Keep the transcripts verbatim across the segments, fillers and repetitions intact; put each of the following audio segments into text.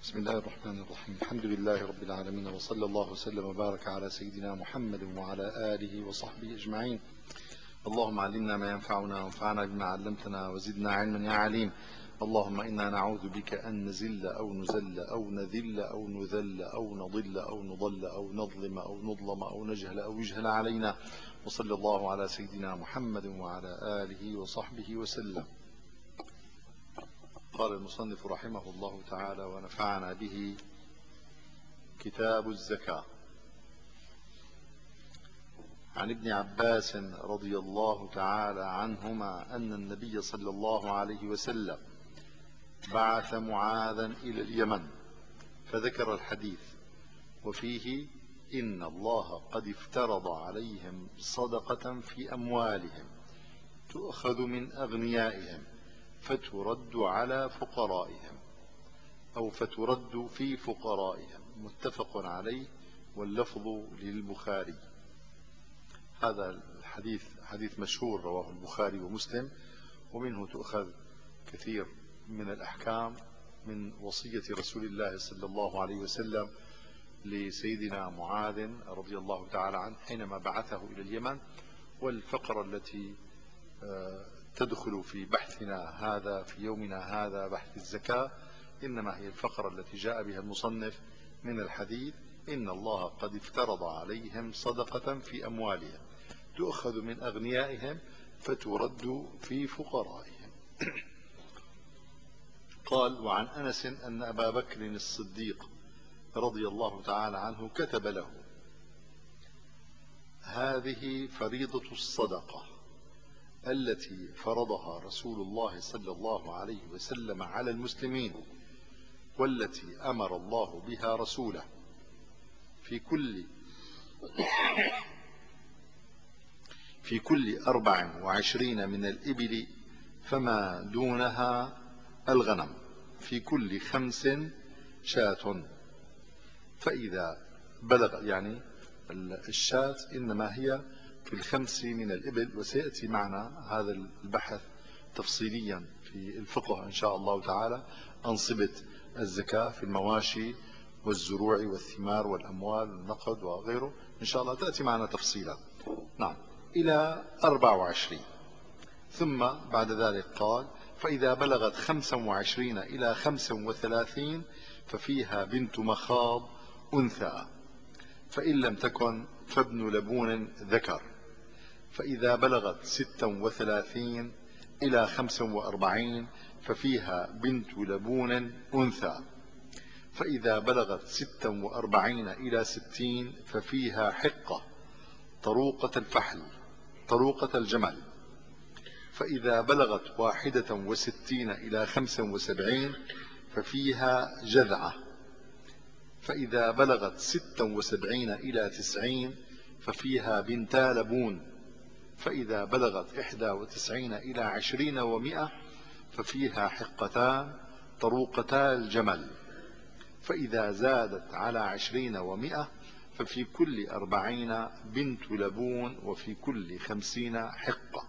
بسم الله الرحمن الرحيم. الحمد لله رب العالمين، وصلى الله وسلم وبارك على سيدنا محمد وعلى آله وصحبه أجمعين. اللهم علمنا ما ينفعنا وانفعنا بما علمتنا وزدنا علما يا عليم. اللهم إنا نعوذ بك أن نزل أو نزل أو نذل أو نذل أو نضل أو نضل أو نظلم أو نظلم أو نجهل أو يجهل علينا. وصلى الله على سيدنا محمد وعلى آله وصحبه وسلم. قال المصنف رحمه الله تعالى ونفعنا به: كتاب الزكاة. عن ابن عباس رضي الله تعالى عنهما أن النبي صلى الله عليه وسلم بعث معاذا إلى اليمن، فذكر الحديث وفيه: إن الله قد افترض عليهم صدقة في أموالهم تؤخذ من أغنيائهم فترد على فقرائهم، أو فترد في فقرائهم. متفق عليه، واللفظ للبخاري. هذا الحديث حديث مشهور رواه البخاري ومسلم، ومنه تؤخذ كثير من الأحكام من وصية رسول الله صلى الله عليه وسلم لسيدنا معاذ رضي الله تعالى عنه حينما بعثه إلى اليمن. والفقرة التي تدخل في بحثنا هذا في يومنا هذا، بحث الزكاة، إنما هي الفقرة التي جاء بها المصنف من الحديث: إن الله قد افترض عليهم صدقة في أموالهم تؤخذ من أغنيائهم فترد في فقرائهم. قال: وعن أنس أن أبا بكر الصديق رضي الله تعالى عنه كتب له: هذه فريضة الصدقة التي فرضها رسول الله صلى الله عليه وسلم على المسلمين، والتي أمر الله بها رسوله في كل في كل أربع وعشرين من الإبل فما دونها الغنم، في كل خمس شاة. فإذا بلغ، يعني الشاة إنما هي في الخمس من الإبل، وسيأتي معنا هذا البحث تفصيليا في الفقه إن شاء الله تعالى: أنصبة الزكاة في المواشي والزروع والثمار والأموال والنقد وغيره، إن شاء الله تأتي معنا تفصيلا. نعم، إلى أربع وعشرين. ثم بعد ذلك قال: فإذا بلغت خمسا وعشرين إلى خمسا وثلاثين ففيها بنت مخاض أنثى، فإن لم تكن فابن لبون ذكر. فإذا بلغت ستا وثلاثين إلى خمسا وأربعين ففيها بنت لبون أنثى. فإذا بلغت ستا وأربعين إلى ستين ففيها حقة طروقة الفحل طروقة الجمل. فإذا بلغت واحدة وستين إلى خمسا وسبعين ففيها جذعة. فإذا بلغت ستا وسبعين إلى تسعين ففيها بنتا لبون. فإذا بلغت إحدى وتسعين إلى عشرين ومئة ففيها حقتان طروقتا الجمل. فإذا زادت على عشرين ومئة ففي كل أربعين بنت لبون، وفي كل خمسين حقة.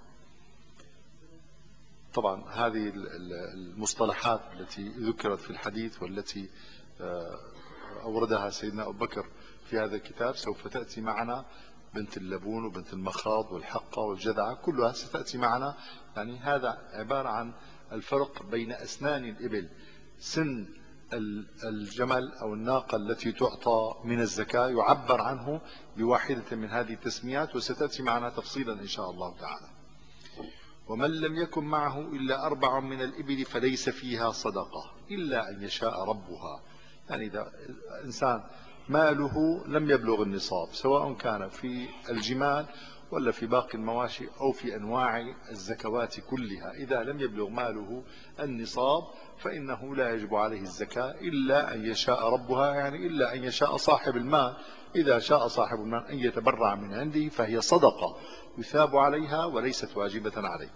طبعا هذه المصطلحات التي ذكرت في الحديث والتي أوردها سيدنا أبو بكر في هذا الكتاب سوف تأتي معنا: بنت اللبون وبنت المخاض والحقة والجذعة، كلها ستأتي معنا. يعني هذا عبارة عن الفرق بين أسنان الإبل. سن الجمل أو الناقة التي تعطى من الزكاة يعبر عنه بواحدة من هذه التسميات، وستأتي معنا تفصيلا إن شاء الله تعالى. ومن لم يكن معه إلا أربع من الإبل فليس فيها صدقة إلا أن يشاء ربها. يعني إذا إنسان ماله لم يبلغ النصاب، سواء كان في الجمال ولا في باقي المواشي أو في أنواع الزكوات كلها، إذا لم يبلغ ماله النصاب فإنه لا يجب عليه الزكاة إلا أن يشاء ربها، يعني إلا أن يشاء صاحب المال. إذا شاء صاحب المال أن يتبرع من عنده فهي صدقة يثاب عليها وليست واجبة عليه.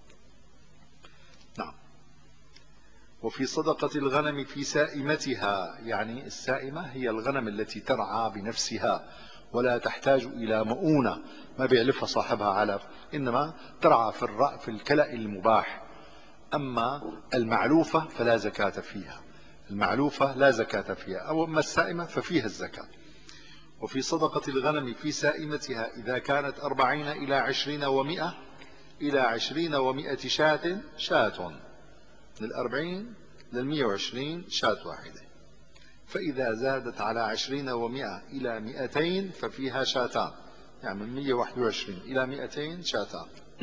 نعم. وفي صدقة الغنم في سائمتها، يعني السائمة هي الغنم التي ترعى بنفسها ولا تحتاج إلى مؤونة، ما بيعلفها صاحبها علف، إنما ترعى في الرأ في الكلأ المباح. أما المعلوفة فلا زكاة فيها. المعلوفة لا زكاة فيها، أو أما السائمة ففيها الزكاة. وفي صدقة الغنم في سائمتها إذا كانت أربعين إلى عشرين ومئة إلى عشرين ومئة شاة شاة، من الأربعين للمئة وعشرين شاة واحدة. فإذا زادت على عشرين ومئة إلى مئتين ففيها شاتان، يعني من مئة وواحد وعشرين إلى مئتين شاتان.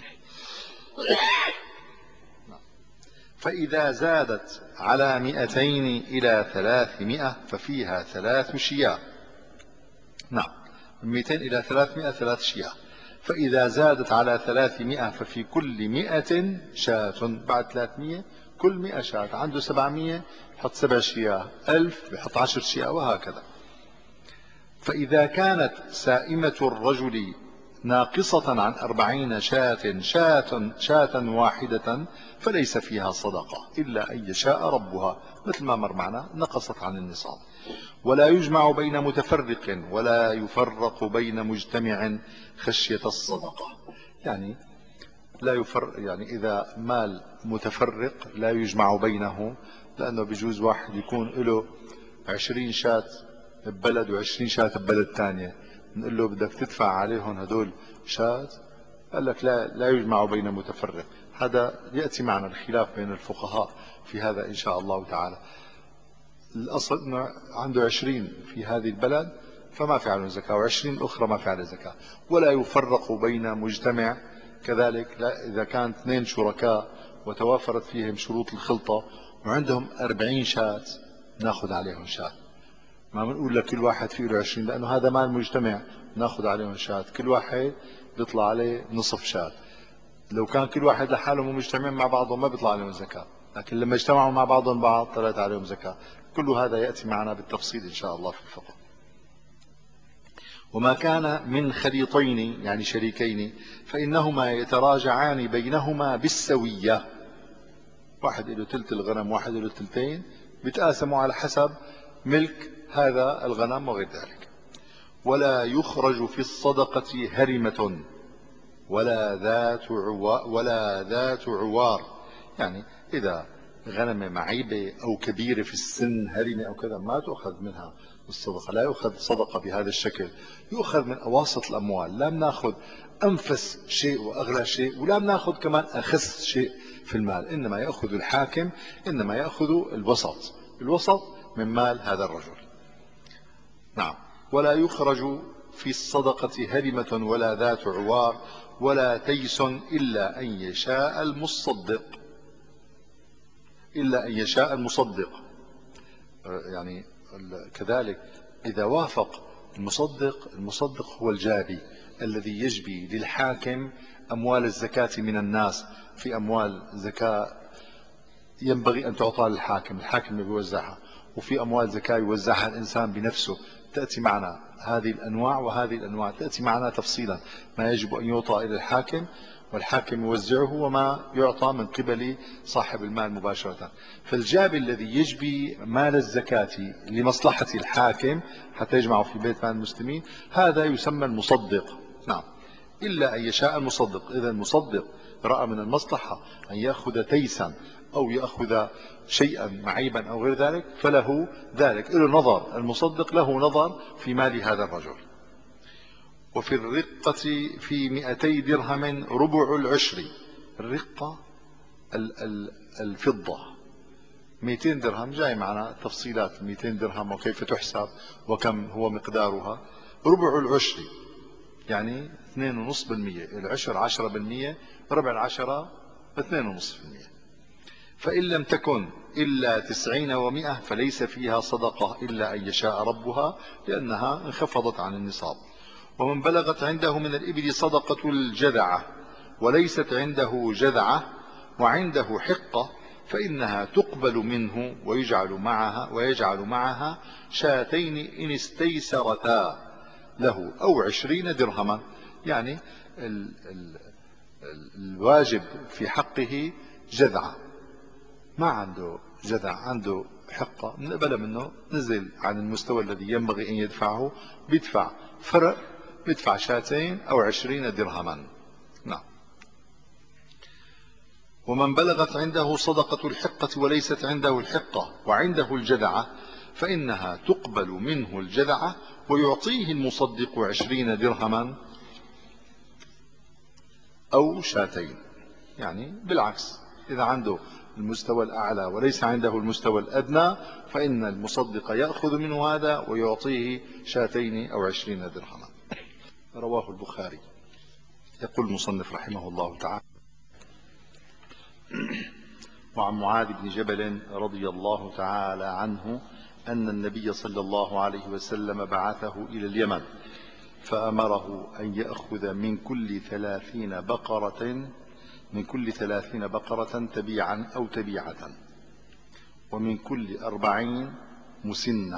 فإذا زادت على مئتين إلى ثلاثمائة ففيها ثلاث شياه. نعم، من مئتين إلى ثلاثمائة ثلاث شياه. فإذا زادت على ثلاثمائة ففي كل مئة شاة. بعد ثلاثمائة كل مئة شاة. عنده سبعمائة بحط سبع شياه، ألف بحط عشر شياه، وهكذا. فإذا كانت سائمة الرجل ناقصة عن أربعين شاة شاة شاة واحدة فليس فيها صدقة إلا أن يشاء ربها، مثل ما مر معنا، نقصت عن النصاب. ولا يجمع بين متفرق ولا يفرق بين مجتمع خشية الصدقة. يعني لا يفرق، يعني إذا مال متفرق لا يجمع بينه، لأنه بجوز واحد يكون له عشرين شاة ببلد وعشرين شاة ببلد ثانية، نقول له بدك تدفع عليهم هدول شاة، قال لك لا لا يجمع بين متفرق. هذا يأتي معنا الخلاف بين الفقهاء في هذا إن شاء الله تعالى. الأصل أنه عنده عشرين في هذه البلد فما في عليهم زكاة، وعشرين أخرى ما في عليهم زكاة. ولا يفرق بين مجتمع كذلك، لا إذا كان اثنين شركاء وتوافرت فيهم شروط الخلطة وعندهم أربعين شاة ناخذ عليهم شاة، ما بنقول لك كل واحد فيه له عشرين، لأنه هذا مال مجتمع ناخذ عليهم شاة، كل واحد بيطلع عليه نصف شاة. لو كان كل واحد لحاله مجتمعين مع بعضهم ما بيطلع عليهم زكاة، لكن لما اجتمعوا مع بعضهم بعض طلعت عليهم زكاة. كل هذا يأتي معنا بالتفصيل إن شاء الله في الفقه. وما كان من خليطين يعني شريكين فإنهما يتراجعان بينهما بالسوية. واحد له تلت الغنم واحد له تلتين، بيتقاسموا على حسب ملك هذا الغنم وغير ذلك. ولا يخرج في الصدقة هرمة ولا ذات عوار ولا ذات عوار. يعني إذا غنمة معيبة أو كبيرة في السن هرمة أو كذا ما تؤخذ منها الصدقة، لا يؤخذ صدقة بهذا الشكل. يؤخذ من أواسط الأموال، لا بناخذ أنفس شيء وأغلى شيء، ولا بناخذ كمان أخس شيء في المال. إنما يأخذ الحاكم، إنما يأخذ الوسط، الوسط من مال هذا الرجل. نعم. ولا يخرج في الصدقة هرمة ولا ذات عوار ولا تيس إلا أن يشاء المصدق، إلا أن يشاء المصدق. يعني كذلك إذا وافق المصدق، المصدق هو الجابي الذي يجبي للحاكم أموال الزكاة من الناس. في أموال زكاة ينبغي أن تعطى للحاكم، الحاكم يوزعها، وفي أموال زكاة يوزعها الإنسان بنفسه. تأتي معنا هذه الأنواع وهذه الأنواع تأتي معنا تفصيلا، ما يجب أن يعطى إلى الحاكم والحاكم يوزعه، وما يعطى من قبل صاحب المال مباشرة. فالجابي الذي يجبي مال الزكاة لمصلحة الحاكم حتى يجمعه في بيت مال المسلمين هذا يسمى المصدق. نعم. إلا أن يشاء المصدق. إذا المصدق رأى من المصلحة أن يأخذ تيسا أو يأخذ شيئا معيبا أو غير ذلك فله ذلك، له نظر، المصدق له نظر في مال هذا الرجل. وفي الرقة في مئتي درهم ربع العشر. الرقة الفضة مئتين درهم، جاي معنا تفصيلات مئتين درهم وكيف تحسب وكم هو مقدارها. ربع العشر يعني اثنين ونصف بالمية، العشر عشرة بالمية، ربع العشرة اثنين ونصف بالمية. فإن لم تكن إلا تسعين ومئة فليس فيها صدقة إلا أن يشاء ربها، لأنها انخفضت عن النصاب. ومن بلغت عنده من الإبل صدقة الجذعة وليست عنده جذعة وعنده حقة فإنها تقبل منه ويجعل معها ويجعل معها شاتين إن استيسرتا له أو عشرين درهما. يعني ال ال الواجب في حقه جذعة، ما عنده جذع، عنده حقة نقبل منه، نزل عن المستوى الذي ينبغي أن يدفعه، بيدفع فرق، بيدفع شاتين أو عشرين درهما. نعم. ومن بلغت عنده صدقة الحقة وليست عنده الحقة وعنده الجذعة فإنها تقبل منه الجذعة ويعطيه المصدق عشرين درهما أو شاتين. يعني بالعكس، إذا عنده المستوى الأعلى وليس عنده المستوى الأدنى فإن المصدق يأخذ منه هذا ويعطيه شاتين أو عشرين درهما. رواه البخاري. يقول المصنف رحمه الله تعالى: وعن معاذ بن جبل رضي الله تعالى عنه أن النبي صلى الله عليه وسلم بعثه إلى اليمن فأمره أن يأخذ من كل ثلاثين بقرة من كل ثلاثين بقرة تبيعا أو تبيعة، ومن كل أربعين مسنة،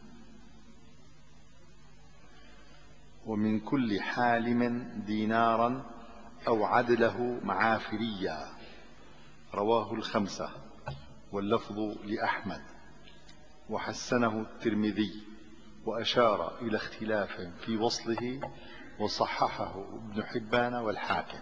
ومن كل حالم دينارا أو عدله معافريا. رواه الخمسة واللفظ لأحمد، وحسنه الترمذي وأشار إلى اختلاف في وصله وصححه ابن حبان والحاكم.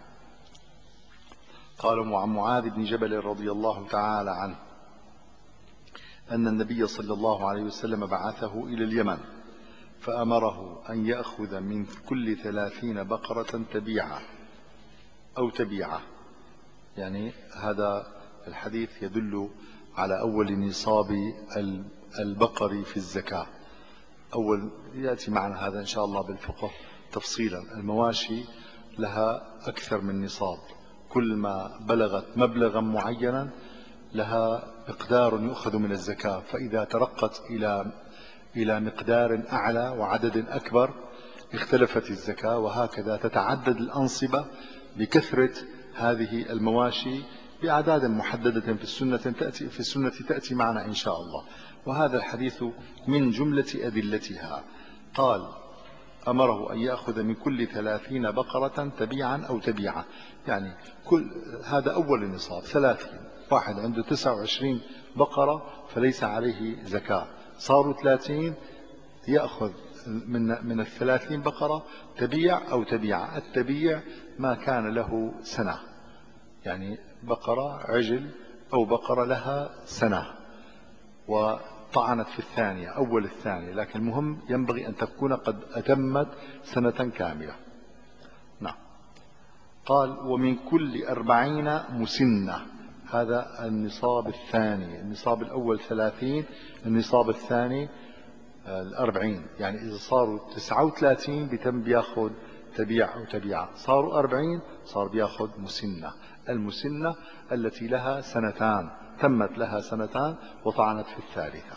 قال عن معاذ بن جبل رضي الله تعالى عنه أن النبي صلى الله عليه وسلم بعثه إلى اليمن فأمره أن يأخذ من كل ثلاثين بقرة تبيعة أو تبيعة. يعني هذا الحديث يدل على أول نصاب البقر في الزكاة. أول يأتي معنا هذا إن شاء الله بالفقه تفصيلا. المواشي لها أكثر من نصاب، كل ما بلغت مبلغا معينا لها مقدار يؤخذ من الزكاة، فإذا ترقت إلى إلى مقدار أعلى وعدد أكبر اختلفت الزكاة. وهكذا تتعدد الأنصبة بكثرة هذه المواشي بأعداد محددة في السنة تأتي في السنة تأتي معنا إن شاء الله. وهذا الحديث من جملة أدلتها. قال: أمره أن يأخذ من كل ثلاثين بقرة تبيعا أو تبيعة. يعني كل هذا أول النصاب ثلاثين، واحد عنده تسعة وعشرين بقرة فليس عليه زكاة، صاروا ثلاثين، يأخذ من من الثلاثين بقرة تبيع أو تبيعة. التبيع ما كان له سنة، يعني بقرة عجل أو بقرة لها سنة وطعنت في الثانية أول الثانية، لكن المهم ينبغي أن تكون قد أتمت سنة كاملة. نعم. قال: ومن كل أربعين مسنة. هذا النصاب الثاني. النصاب الأول ثلاثين، النصاب الثاني الأربعين. يعني إذا صاروا تسعة وثلاثين بتم بياخذ تبيع أو تبيعة، صاروا أربعين صار بياخذ مسنة. المسنة التي لها سنتان، تمت لها سنتان وطعنت في الثالثة.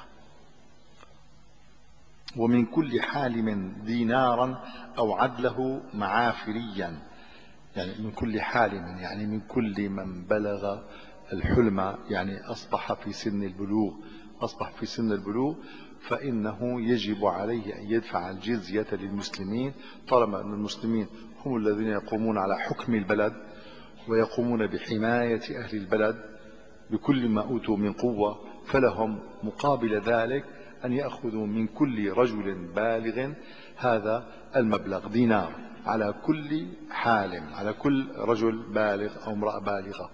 ومن كل حالم دينارا أو عدله معافريا. يعني من كل حالم، يعني من كل من بلغ الحلم، يعني أصبح في سن البلوغ أصبح في سن البلوغ فإنه يجب عليه أن يدفع الجزية للمسلمين، طالما أن المسلمين هم الذين يقومون على حكم البلد ويقومون بحماية أهل البلد بكل ما أوتوا من قوة، فلهم مقابل ذلك أن يأخذوا من كل رجل بالغ هذا المبلغ دينار على كل حالم، على كل رجل بالغ أو امرأة بالغة.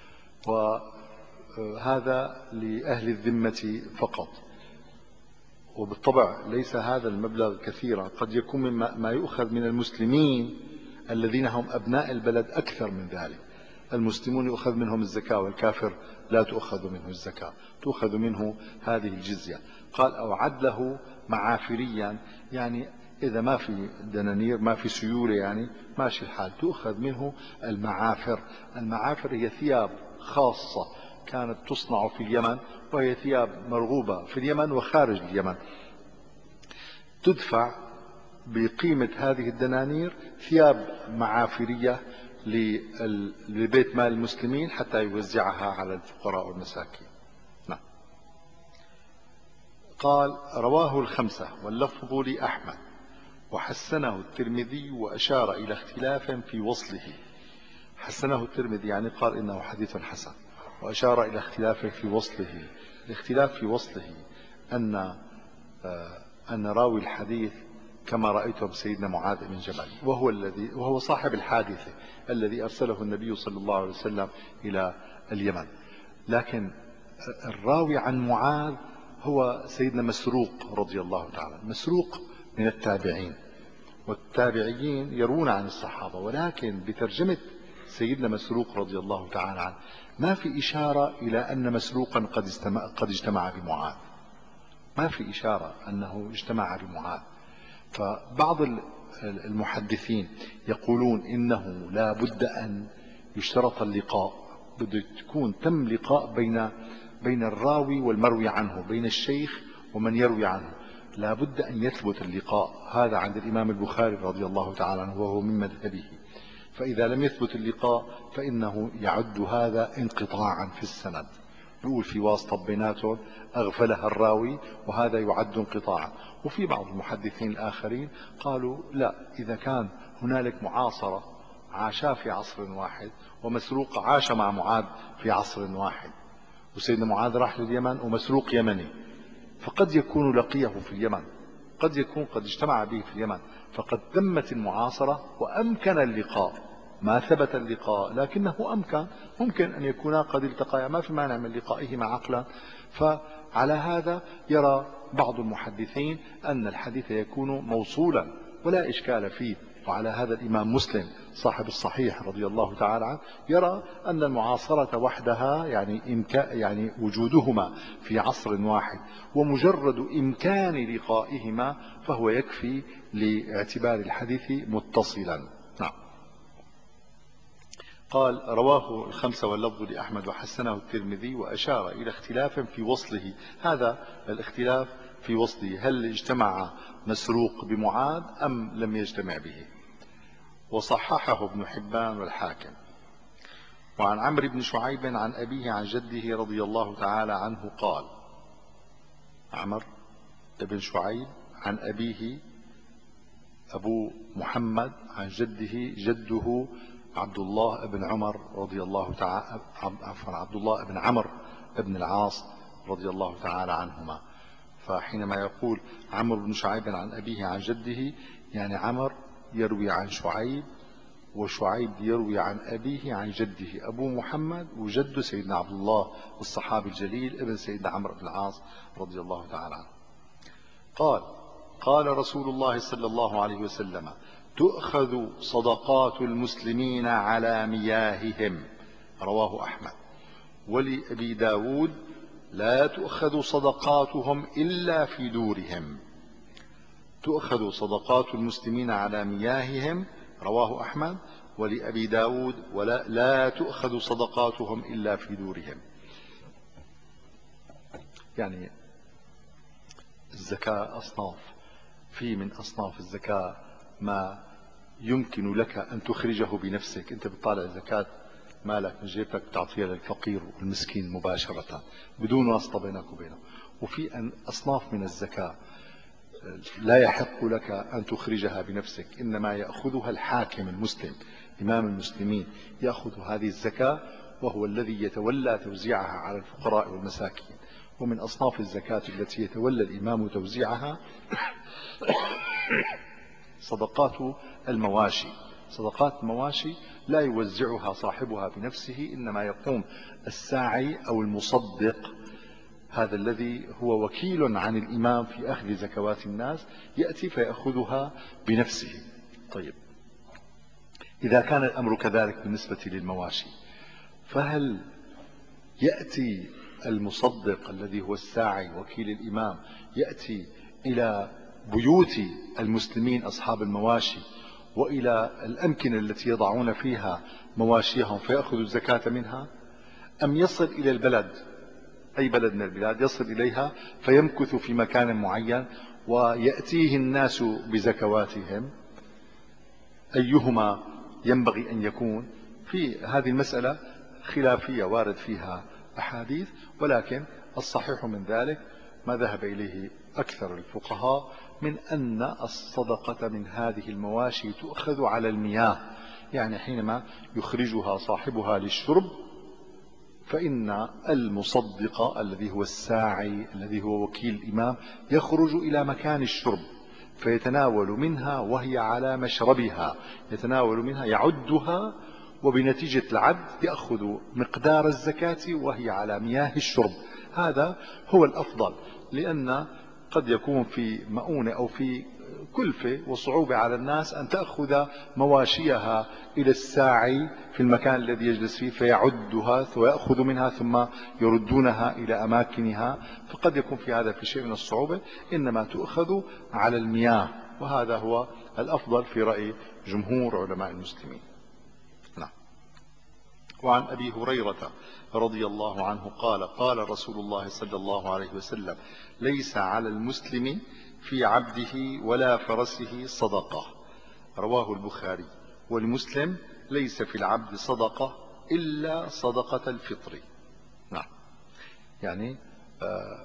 وهذا لأهل الذمة فقط. وبالطبع ليس هذا المبلغ كثيرا، قد يكون مما ما يؤخذ من المسلمين الذين هم أبناء البلد أكثر من ذلك. المسلمون يؤخذ منهم الزكاة، والكافر لا تؤخذ منه الزكاة، تؤخذ منه هذه الجزية. قال: أو عدله معافريا، يعني إذا ما في دنانير ما في سيولة يعني ماشي الحال، تؤخذ منه المعافر. المعافر هي ثياب خاصة كانت تصنع في اليمن، وهي ثياب مرغوبة في اليمن وخارج اليمن، تدفع بقيمة هذه الدنانير ثياب معافرية لبيت مال المسلمين حتى يوزعها على الفقراء والمساكين. نعم. قال: رواه الخمسة واللفظ لأحمد، وحسنه الترمذي وأشار إلى اختلاف في وصله. حسنه الترمذي يعني قال إنه حديث حسن، وأشار إلى اختلاف في وصله. الاختلاف في وصله أن أن راوي الحديث كما رأيتم سيدنا معاذ بن جبل، وهو الذي وهو صاحب الحادثة الذي أرسله النبي صلى الله عليه وسلم إلى اليمن. لكن الراوي عن معاذ هو سيدنا مسروق رضي الله تعالى. مسروق من التابعين، والتابعيين يروون عن الصحابة، ولكن بترجمة سيدنا مسروق رضي الله تعالى عنه ما في إشارة إلى أن مسروقا قد اجتمع, قد اجتمع بمعاذ، ما في إشارة أنه اجتمع بمعاذ. فبعض المحدثين يقولون إنه لا بد أن يشترط اللقاء، بده تكون تم لقاء بين بين الراوي والمروي عنه، بين الشيخ ومن يروي عنه، لا بد أن يثبت اللقاء. هذا عند الإمام البخاري رضي الله تعالى عنه وهو من مذهبه. فإذا لم يثبت اللقاء فإنه يعد هذا انقطاعا في السند، يقول في واسطة بيناتهم أغفلها الراوي، وهذا يعد انقطاعا. وفي بعض المحدثين الآخرين قالوا لا، إذا كان هنالك معاصرة عاشا في عصر واحد، ومسروق عاش مع معاذ في عصر واحد، وسيدنا معاذ راح لليمن ومسروق يمني، فقد يكون لقيه في اليمن، قد يكون قد اجتمع به في اليمن، فقد تمت المعاصرة وأمكن اللقاء. ما ثبت اللقاء لكنه أمكن، ممكن أن يكونا قد التقيا، ما في مانع من لقائهما عقلا. فعلى هذا يرى بعض المحدثين أن الحديث يكون موصولا ولا إشكال فيه. وعلى هذا الإمام مسلم صاحب الصحيح رضي الله تعالى عنه يرى أن المعاصرة وحدها يعني إمكان، يعني وجودهما في عصر واحد ومجرد إمكان لقائهما فهو يكفي لاعتبار الحديث متصلا. نعم. قال رواه الخمسة واللفظ لأحمد وحسنه الترمذي، وأشار إلى اختلاف في وصله. هذا الاختلاف في وصله، هل اجتمع مسروق بمعاذ أم لم يجتمع به؟ وصححه ابن حبان والحاكم. وعن عمرو بن شعيب عن أبيه عن جده رضي الله تعالى عنه قال، عمرو بن شعيب عن أبيه أبو محمد عن جده جده عبد الله بن عمر رضي الله تعالى عفوا عبد الله بن عمرو بن العاص رضي الله تعالى عنهما. فحينما يقول عمرو بن شعيب عن أبيه عن جده، يعني عمرو يروي عن شعيب، وشعيب يروي عن أبيه عن جده أبو محمد، وجد سيدنا عبد الله الصحابي الجليل ابن سيدنا عمرو بن العاص رضي الله تعالى عنه. قال قال رسول الله صلى الله عليه وسلم: تؤخذ صدقات المسلمين على مياههم، رواه أحمد. ولأبي داود: لا تؤخذ صدقاتهم إلا في دورهم. تؤخذ صدقات المسلمين على مياههم، رواه أحمد. ولأبي داود: ولا لا تؤخذ صدقاتهم إلا في دورهم. يعني الزكاة أصناف، في من أصناف الزكاة ما يمكن لك أن تخرجه بنفسك، أنت بتطالع زكاة مالك من جيبك تعطيها للفقير والمسكين مباشرة بدون واسطة بينك وبينه. وفي أصناف من الزكاة لا يحق لك أن تخرجها بنفسك، إنما يأخذها الحاكم المسلم، إمام المسلمين يأخذ هذه الزكاة، وهو الذي يتولى توزيعها على الفقراء والمساكين. ومن أصناف الزكاة التي يتولى الإمام توزيعها صدقات المواشي. صدقات المواشي لا يوزعها صاحبها بنفسه، إنما يقوم الساعي أو المصدق، هذا الذي هو وكيل عن الإمام في أخذ زكوات الناس، يأتي فيأخذها بنفسه. طيب، إذا كان الأمر كذلك بالنسبة للمواشي، فهل يأتي المصدق الذي هو الساعي وكيل الإمام يأتي إلى بيوت المسلمين أصحاب المواشي وإلى الأمكنة التي يضعون فيها مواشيهم فيأخذ الزكاة منها، أم يصل إلى البلد، أي بلد من البلاد يصل إليها فيمكث في مكان معين ويأتيه الناس بزكواتهم؟ أيهما ينبغي أن يكون؟ في هذه المسألة خلافية وارد فيها أحاديث، ولكن الصحيح من ذلك ما ذهب إليه أكثر الفقهاء من أن الصدقة من هذه المواشي تؤخذ على المياه، يعني حينما يخرجها صاحبها للشرب فإن المصدق الذي هو الساعي الذي هو وكيل الإمام يخرج إلى مكان الشرب فيتناول منها وهي على مشربها، يتناول منها يعدها وبنتيجة العد يأخذ مقدار الزكاة وهي على مياه الشرب. هذا هو الأفضل، لأن قد يكون في مؤونة أو في كلفة وصعوبة على الناس أن تأخذ مواشيها إلى الساعي في المكان الذي يجلس فيه فيعدها ويأخذ منها ثم يردونها إلى أماكنها، فقد يكون في هذا في شيء من الصعوبة. إنما تؤخذ على المياه، وهذا هو الأفضل في رأي جمهور علماء المسلمين. نعم. وعن أبي هريرة رضي الله عنه قال قال رسول الله صلى الله عليه وسلم: ليس على المسلم في عبده ولا فرسه صدقة. رواه البخاري. والمسلم ليس في العبد صدقة إلا صدقة الفطر. نعم. يعني آه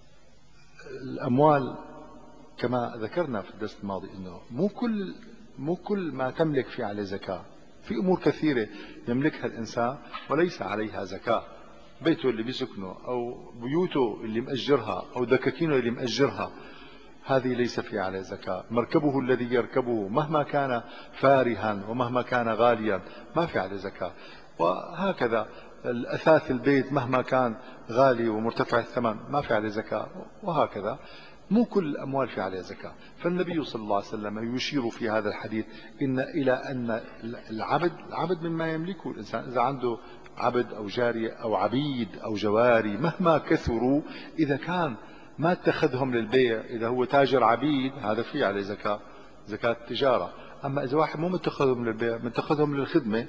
الأموال كما ذكرنا في الدرس الماضي أنه مو كل مو كل ما تملك في عليه زكاة. في أمور كثيرة يملكها الإنسان وليس عليها زكاة. بيته اللي بيسكنه أو بيوته اللي مأجرها أو دكاكينه اللي مأجرها، هذه ليس في عليه زكاة. مركبه الذي يركبه مهما كان فارها ومهما كان غاليا ما في عليه زكاة. وهكذا الأثاث البيت مهما كان غالي ومرتفع الثمن ما في عليه زكاة. وهكذا مو كل الأموال في عليها زكاة. فالنبي صلى الله عليه وسلم يشير في هذا الحديث إن إلى أن العبد العبد مما يملكه الإنسان. إذا عنده عبد أو جارية أو عبيد أو جواري مهما كثروا، إذا كان ما اتخذهم للبيع، إذا هو تاجر عبيد هذا فيه عليه زكاة، زكاة التجارة. أما إذا واحد مو متخذهم للبيع متخذهم للخدمة،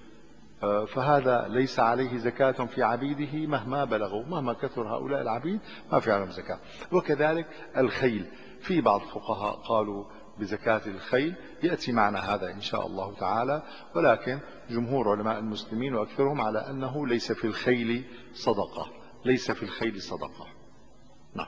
فهذا ليس عليه زكاة في عبيده مهما بلغوا، مهما كثر هؤلاء العبيد ما في عليهم زكاة. وكذلك الخيل، في بعض الفقهاء قالوا بزكاة الخيل، يأتي معنا هذا إن شاء الله تعالى، ولكن جمهور علماء المسلمين وأكثرهم على أنه ليس في الخيل صدقة، ليس في الخيل صدقة. نعم.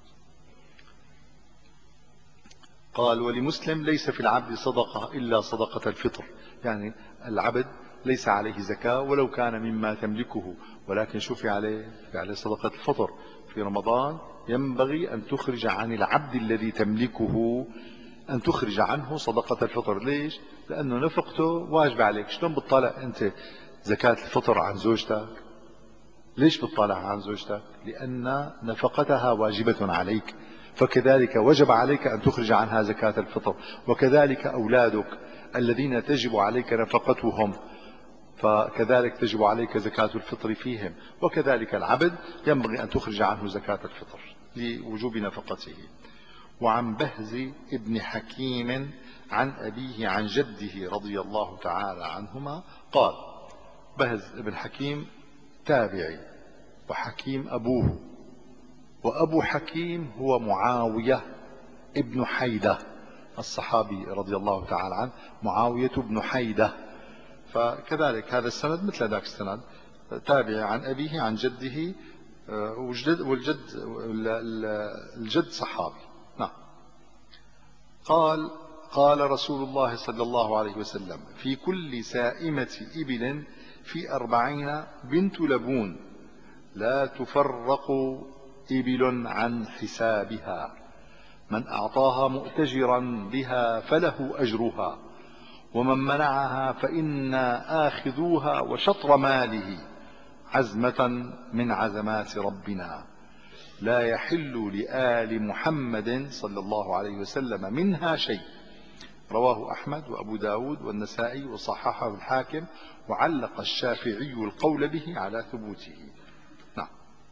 قال: ولمسلم ليس في العبد صدقة إلا صدقة الفطر. يعني العبد ليس عليه زكاة ولو كان مما تملكه، ولكن شو في عليه؟ في عليه صدقة الفطر. في رمضان ينبغي أن تخرج عن العبد الذي تملكه، أن تخرج عنه صدقة الفطر. ليش؟ لأنه نفقته واجب عليك. شلون بتطالع أنت زكاة الفطر عن زوجتك؟ ليش بتطالعها عن زوجتك؟ لأن نفقتها واجبة عليك، فكذلك وجب عليك أن تخرج عنها زكاة الفطر. وكذلك أولادك الذين تجب عليك نفقتهم، فكذلك تجب عليك زكاة الفطر فيهم. وكذلك العبد ينبغي أن تخرج عنه زكاة الفطر لوجوب نفقته. وعن بهز ابن حكيم عن أبيه عن جده رضي الله تعالى عنهما قال: بهز ابن حكيم تابعي، وحكيم أبوه، وأبو حكيم هو معاوية ابن حيدة الصحابي رضي الله تعالى عنه، معاوية بن حيدة. فكذلك هذا السند مثل ذاك السند، تابعي عن أبيه عن جده، والجد, والجد الجد صحابي. نعم. قال: قال رسول الله صلى الله عليه وسلم: في كل سائمة إبل في أربعين بنت لبون لا تفرق إبل عن حسابها، من أعطاها مؤتجرا بها فله أجرها، ومن منعها فإنا آخذوها وشطر ماله، عزمة من عزمات ربنا، لا يحل لآل محمد صلى الله عليه وسلم منها شيء. رواه أحمد وأبو داود والنسائي وصححه الحاكم، وعلق الشافعي القول به على ثبوته. نعم.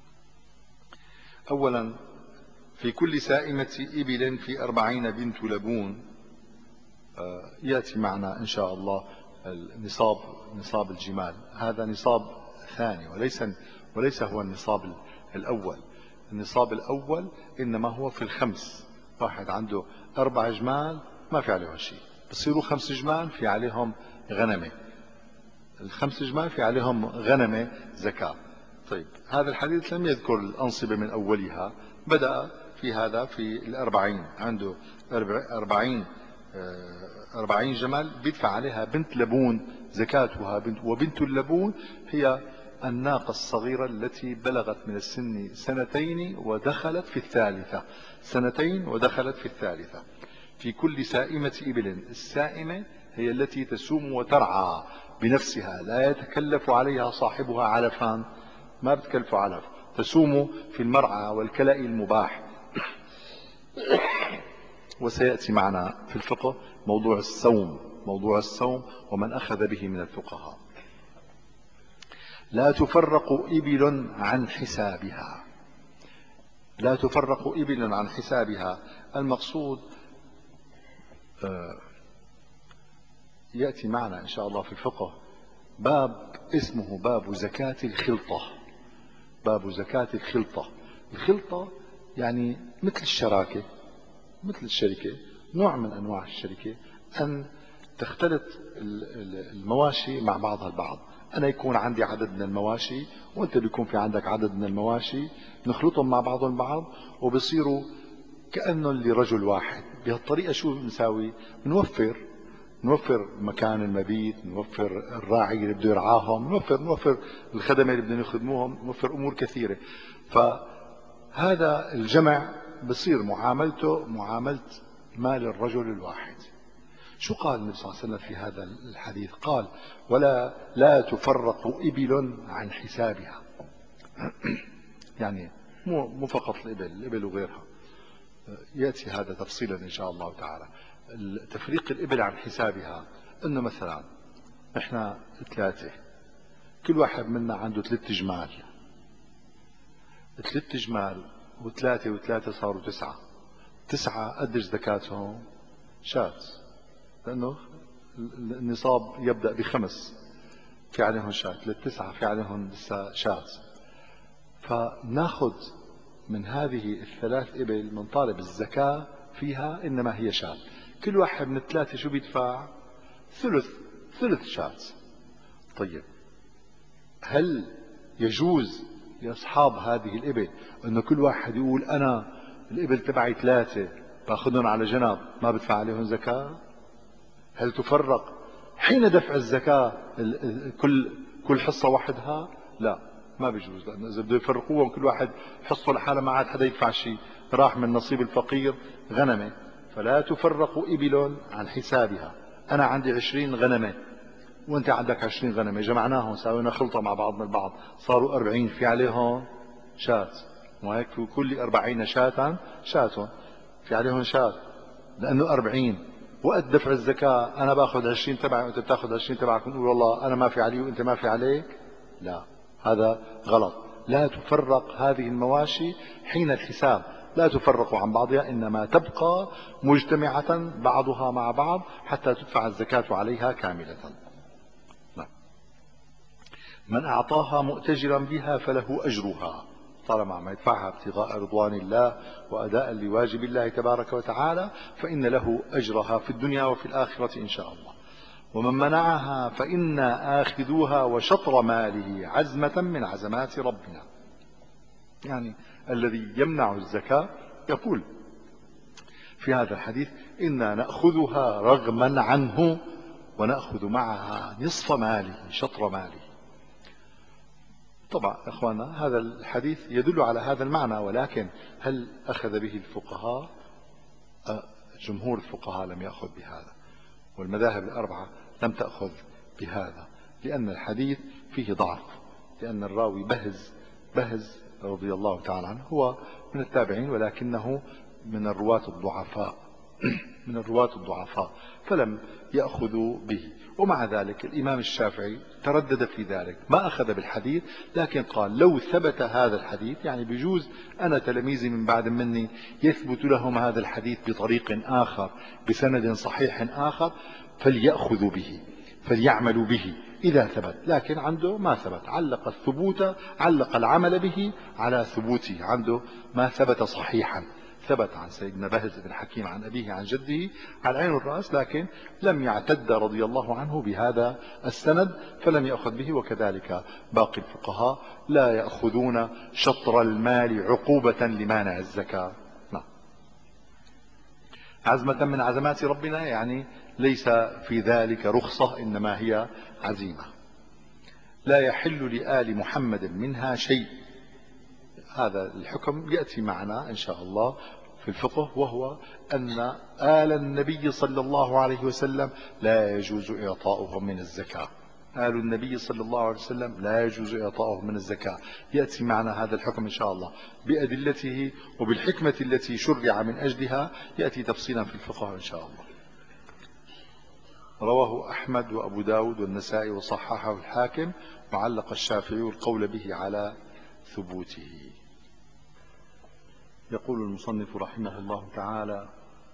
أولا، في كل سائمة إبل في أربعين بنت لبون، يأتي معنا إن شاء الله النصاب، نصاب الجمال. هذا نصاب ثاني وليس وليس هو النصاب الأول. النصاب الأول إنما هو في الخمس. واحد عنده أربع جمال ما في عليه شيء، بصيروا خمس جمال في عليهم غنمة، الخمس جمال في عليهم غنمة زكاة. طيب، هذا الحديث لم يذكر الأنصبة من أولها، بدأ في هذا في الأربعين، عنده أربعين أربعين جمل بيدفع عليها بنت لبون زكاتها. بنت وبنت اللبون هي الناقة الصغيرة التي بلغت من السن سنتين ودخلت في الثالثة، سنتين ودخلت في الثالثة. في كل سائمة إبل، السائمة هي التي تسوم وترعى بنفسها، لا يتكلف عليها صاحبها علفان، ما بتكلف علف، تسوم في المرعى والكلأ المباح. وسيأتي معنا في الفقه موضوع السوم، موضوع السوم ومن أخذ به من الفقهاء. لا تفرق إبل عن حسابها، لا تفرق إبل عن حسابها. المقصود يأتي معنا إن شاء الله في الفقه باب اسمه باب زكاة الخلطة. باب زكاة الخلطة. الخلطة يعني مثل الشراكة، مثل الشركة، نوع من أنواع الشركة، أن تختلط المواشي مع بعضها البعض. أنا يكون عندي عدد من المواشي وأنت بيكون في عندك عدد من المواشي، نخلطهم مع بعضهم البعض وبصيروا كأنهم لرجل واحد. بهالطريقة شو بنساوي؟ بنوفر نوفر مكان المبيت، نوفر الراعي اللي بده يرعاهم، نوفر نوفر الخدمة اللي بدهم يخدموهم، نوفر أمور كثيرة. فهذا الجمع بصير معاملته معاملة مال الرجل الواحد. شو قال النبي صلى الله عليه وسلم في هذا الحديث؟ قال: ولا لا تفرق إبل عن حسابها. يعني مو مو فقط الإبل، الإبل وغيرها، يأتي هذا تفصيلا إن شاء الله تعالى. تفريق الإبل عن حسابها إنه مثلا إحنا ثلاثة، كل واحد منا عنده ثلاث جمال، ثلاث جمال وثلاثة وثلاثة صاروا تسعة. تسعة قديش زكاتهم؟ شات، لأنه النصاب يبدأ بخمس، في عليهم شات، للتسعة في عليهم لسه شات. فناخذ من هذه الثلاث إبل من طالب الزكاة فيها إنما هي شات. كل واحد من الثلاثة شو بيدفع؟ ثلث، ثلث شات. طيب، هل يجوز لأصحاب هذه الإبل أنه كل واحد يقول أنا الإبل تبعي ثلاثة باخذهم على جنب ما بدفع عليهم زكاة؟ هل تفرق حين دفع الزكاة كل كل حصة وحدها؟ لا، ما بيجوز، لأنه إذا بده يفرقوهم كل واحد حصة لحاله ما عاد حدا يدفع شيء، راح من نصيب الفقير غنمة. فلا تفرق إبل عن حسابها. أنا عندي عشرين غنمة وأنت عندك عشرين غنمة، جمعناهم سوينا خلطة مع بعضنا البعض صاروا أربعين، في عليهم شات، وهيك في كل أربعين شاة شاة في عليهم شات، لأنه أربعين. وقت دفع الزكاة أنا باخذ عشرين تبعي وأنت بتاخذ عشرين تبعك، ونقول والله أنا ما في علي وأنت ما في عليك؟ لا، هذا غلط. لا تفرق هذه المواشي حين الحساب، لا تفرق عن بعضها، إنما تبقى مجتمعة بعضها مع بعض حتى تدفع الزكاة عليها كاملة. من أعطاها مؤتجرا بها فله أجرها، طالما ما يدفعها ابتغاء رضوان الله وأداء لواجب الله تبارك وتعالى فإن له أجرها في الدنيا وفي الآخرة إن شاء الله. ومن منعها فإنا آخذوها وشطر ماله عزمة من عزمات ربنا. يعني الذي يمنع الزكاة يقول في هذا الحديث: إنا نأخذها رغما عنه ونأخذ معها نصف ماله، شطر ماله. طبعا اخوانا هذا الحديث يدل على هذا المعنى، ولكن هل اخذ به الفقهاء؟ جمهور الفقهاء لم ياخذ بهذا، والمذاهب الاربعه لم تاخذ بهذا، لان الحديث فيه ضعف، لان الراوي بهز بهز رضي الله تعالى عنه هو من التابعين ولكنه من الرواة الضعفاء من الرواة الضعفاء فلم يأخذوا به. ومع ذلك الإمام الشافعي تردد في ذلك، ما أخذ بالحديث، لكن قال لو ثبت هذا الحديث، يعني بجوز أنا تلاميذي من بعد مني يثبت لهم هذا الحديث بطريق آخر بسند صحيح آخر، فليأخذوا به، فليعملوا به إذا ثبت. لكن عنده ما ثبت، علق الثبوت، علق العمل به على ثبوته، عنده ما ثبت صحيحا. ثبت عن سيدنا بهز بن حكيم عن أبيه عن جده على عين الرأس، لكن لم يعتد رضي الله عنه بهذا السند فلم يأخذ به. وكذلك باقي الفقهاء لا يأخذون شطر المال عقوبة لمانع الزكاة. نعم. عزمة من عزمات ربنا، يعني ليس في ذلك رخصة إنما هي عزيمة. لا يحل لآل محمد منها شيء. هذا الحكم يأتي معنا إن شاء الله في الفقه، وهو أن آل النبي صلى الله عليه وسلم لا يجوز إعطاؤهم من الزكاة. آل النبي صلى الله عليه وسلم لا يجوز إعطاؤهم من الزكاة. يأتي معنا هذا الحكم إن شاء الله بأدلته وبالحكمة التي شرع من أجلها، يأتي تفصيلا في الفقه إن شاء الله. رواه أحمد وأبو داود والنسائي وصححه الحاكم، وعلق الشافعي القول به على ثبوته. يقول المصنف رحمه الله تعالى: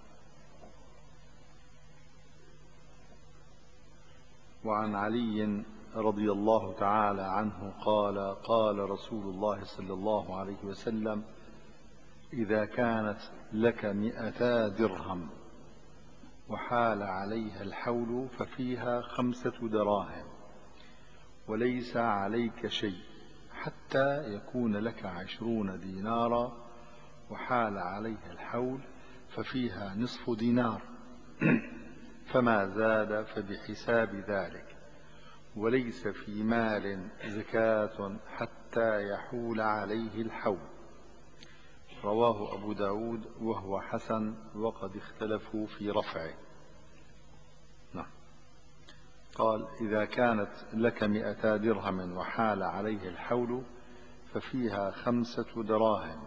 وعن علي رضي الله تعالى عنه قال: قال رسول الله صلى الله عليه وسلم: إذا كانت لك مئتا درهم وحال عليها الحول ففيها خمسة دراهم، وليس عليك شيء حتى يكون لك عشرون دينارا وحال عليها الحول ففيها نصف دينار، فما زاد فبحساب ذلك، وليس في مال زكاة حتى يحول عليه الحول. رواه أبو داود وهو حسن، وقد اختلفوا في رفعه. نعم. قال: إذا كانت لك مئتا درهم وحال عليه الحول ففيها خمسة دراهم.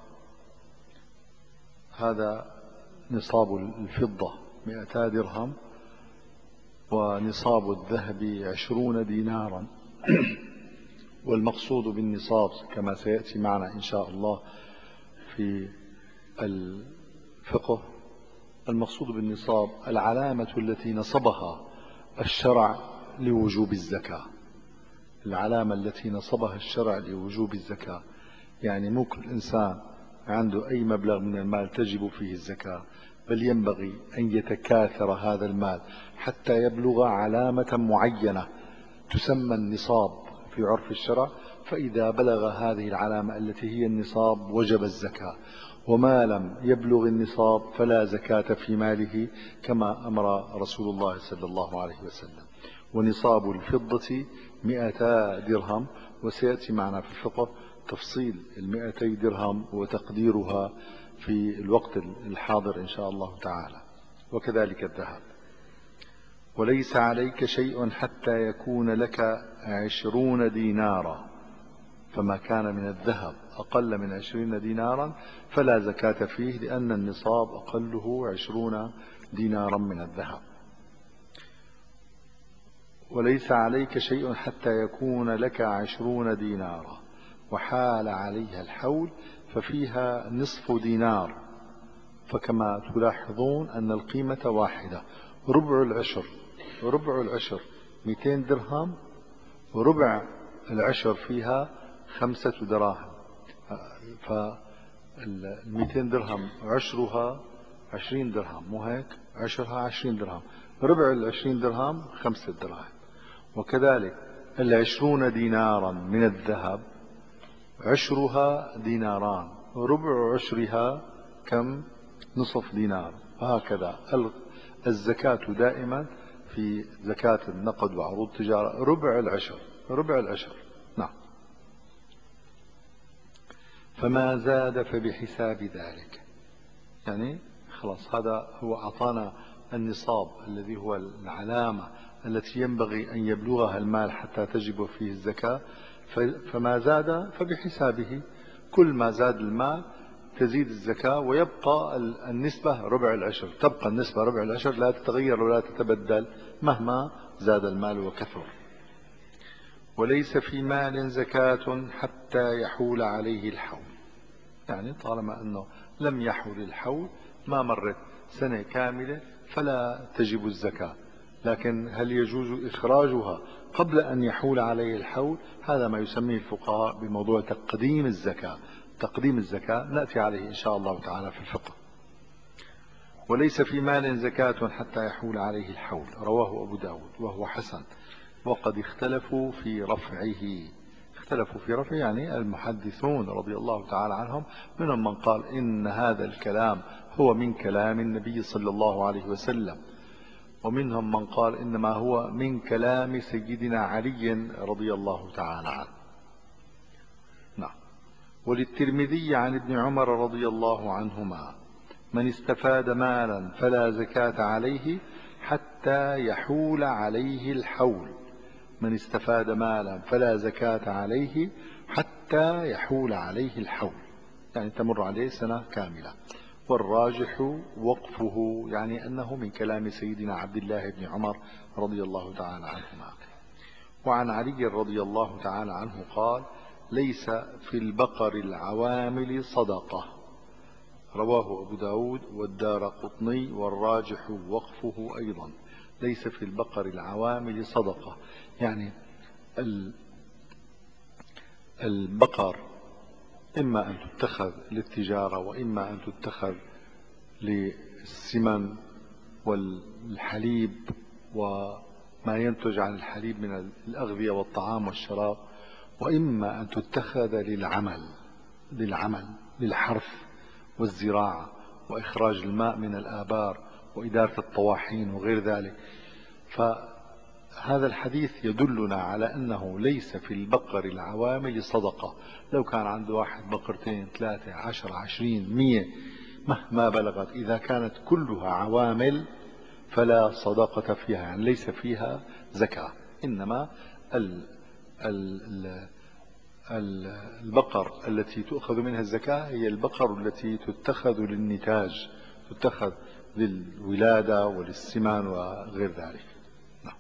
هذا نصاب الفضة مئتا درهم، ونصاب الذهب عشرون دينارا. والمقصود بالنصاب كما سيأتي معنا إن شاء الله في الفقه، المقصود بالنصاب العلامة التي نصبها الشرع لوجوب الزكاة. العلامة التي نصبها الشرع لوجوب الزكاة، يعني ممكن الإنسان عنده أي مبلغ من المال تجب فيه الزكاة، بل ينبغي أن يتكاثر هذا المال حتى يبلغ علامة معينة تسمى النصاب في عرف الشرع، فإذا بلغ هذه العلامة التي هي النصاب وجب الزكاة. وما لم يبلغ النصاب فلا زكاة في ماله، كما أمر رسول الله صلى الله عليه وسلم. ونصاب الفضة مئتا درهم، وسيأتي معنا في الفقه تفصيل المئتي درهم وتقديرها في الوقت الحاضر إن شاء الله تعالى. وكذلك الذهب. وليس عليك شيء حتى يكون لك عشرون دينارا، فما كان من الذهب أقل من عشرين دينارا فلا زكاة فيه، لأن النصاب أقله عشرون دينارا من الذهب. وليس عليك شيء حتى يكون لك عشرون دينارا وحال عليها الحول ففيها نصف دينار. فكما تلاحظون أن القيمة واحدة. ربع العشر ربع العشر مئتين درهم، وربع العشر فيها خمسة دراهم، فالمئتين درهم عشرها عشرين درهم، مو هيك؟ عشرها عشرين درهم، ربع العشرين درهم خمسة دراهم. وكذلك العشرون دينارا من الذهب عشرها ديناران، ربع عشرها كم؟ نصف دينار. وهكذا الزكاة دائما في زكاة النقد وعروض التجارة ربع العشر ربع العشر. نعم. فما زاد فبحساب ذلك، يعني خلاص هذا هو أعطانا النصاب الذي هو العلامة التي ينبغي أن يبلغها المال حتى تجب فيه الزكاة. فما زاد فبحسابه، كل ما زاد المال تزيد الزكاة، ويبقى النسبة ربع العشر، تبقى النسبة ربع العشر لا تتغير ولا تتبدل مهما زاد المال وكثر. وليس في مال زكاة حتى يحول عليه الحول، يعني طالما أنه لم يحول الحول، ما مرت سنة كاملة، فلا تجب الزكاة. لكن هل يجوز إخراجها قبل أن يحول عليه الحول؟ هذا ما يسميه الفقهاء بموضوع تقديم الزكاة. تقديم الزكاة نأتي عليه إن شاء الله تعالى في الفقه. وليس في مال زكاة حتى يحول عليه الحول. رواه أبو داود وهو حسن، وقد اختلفوا في رفعه. اختلفوا في رفعه يعني المحدثون رضي الله تعالى عنهم، منهم من قال إن هذا الكلام هو من كلام النبي صلى الله عليه وسلم، ومنهم من قال إنما هو من كلام سيدنا علي رضي الله تعالى عنه. نعم. وللترمذي عن ابن عمر رضي الله عنهما من استفاد مالا فلا زكاة عليه حتى يحول عليه الحول. من استفاد مالا فلا زكاة عليه حتى يحول عليه الحول، يعني تمر عليه سنة كاملة. والراجح وقفه، يعني أنه من كلام سيدنا عبد الله بن عمر رضي الله تعالى عنهما. وعن علي رضي الله تعالى عنه قال: ليس في البقر العوامل صدقة. رواه أبو داود والدارقطني، والراجح وقفه أيضا. ليس في البقر العوامل صدقة، يعني البقر إما أن تتخذ للتجارة وإما أن تتخذ للسمن والحليب وما ينتج عن الحليب من الأغذية والطعام والشراب، وإما أن تتخذ للعمل للعمل للحرث والزراعة وإخراج الماء من الآبار وإدارة الطواحين وغير ذلك. فهذا الحديث يدلنا على أنه ليس في البقر العوامل صدقة. لو كان عنده واحد بقرتين ثلاثة عشر عشرين مية مهما بلغت، إذا كانت كلها عوامل فلا صدقة فيها، يعني ليس فيها زكاة. إنما ال ال البقر التي تؤخذ منها الزكاة هي البقر التي تتخذ للنتاج، تتخذ للولادة وللسمان وغير ذلك. نعم.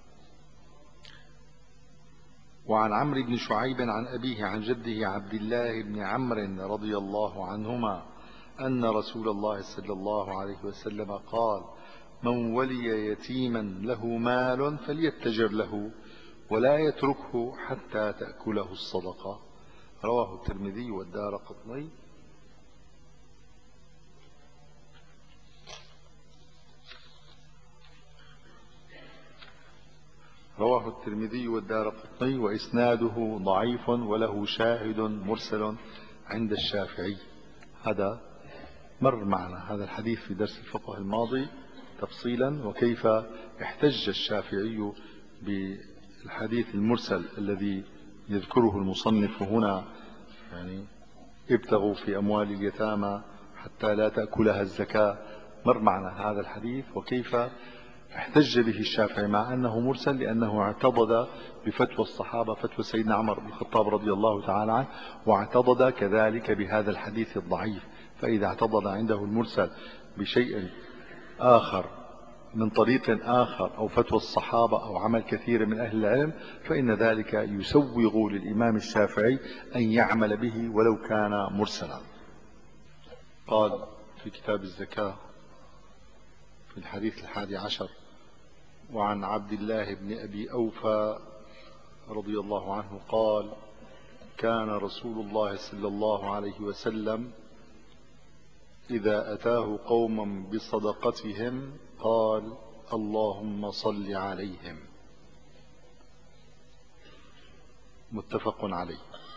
وعن عمرو بن شعيب عن أبيه عن جده عبد الله بن عمرو رضي الله عنهما أن رسول الله صلى الله عليه وسلم قال: من ولي يتيما له مال فليتجر له ولا يتركه حتى تأكله الصدقة. رواه الترمذي والدارقطني. رواه الترمذي والدارقطني وإسناده ضعيف وله شاهد مرسل عند الشافعي. هذا مر معنا هذا الحديث في درس الفقه الماضي تفصيلا، وكيف احتج الشافعي بالحديث المرسل الذي يذكره المصنف هنا، يعني ابتغوا في أموال اليتامى حتى لا تأكلها الزكاة. مر معنا هذا الحديث وكيف احتج به الشافعي مع أنه مرسل، لأنه اعتضد بفتوى الصحابة، فتوى سيدنا عمر بن الخطاب رضي الله تعالى عنه، واعتضد كذلك بهذا الحديث الضعيف. فإذا اعتضد عنده المرسل بشيء آخر من طريق آخر أو فتوى الصحابة أو عمل كثير من أهل العلم، فإن ذلك يسوغ للإمام الشافعي أن يعمل به ولو كان مرسلا. قال في كتاب الزكاة في الحديث الحادي عشر: وعن عبد الله بن أبي أوفى رضي الله عنه قال: كان رسول الله صلى الله عليه وسلم إذا أتاه قوم بصدقتهم قال: اللهم صل عليهم. متفق عليه.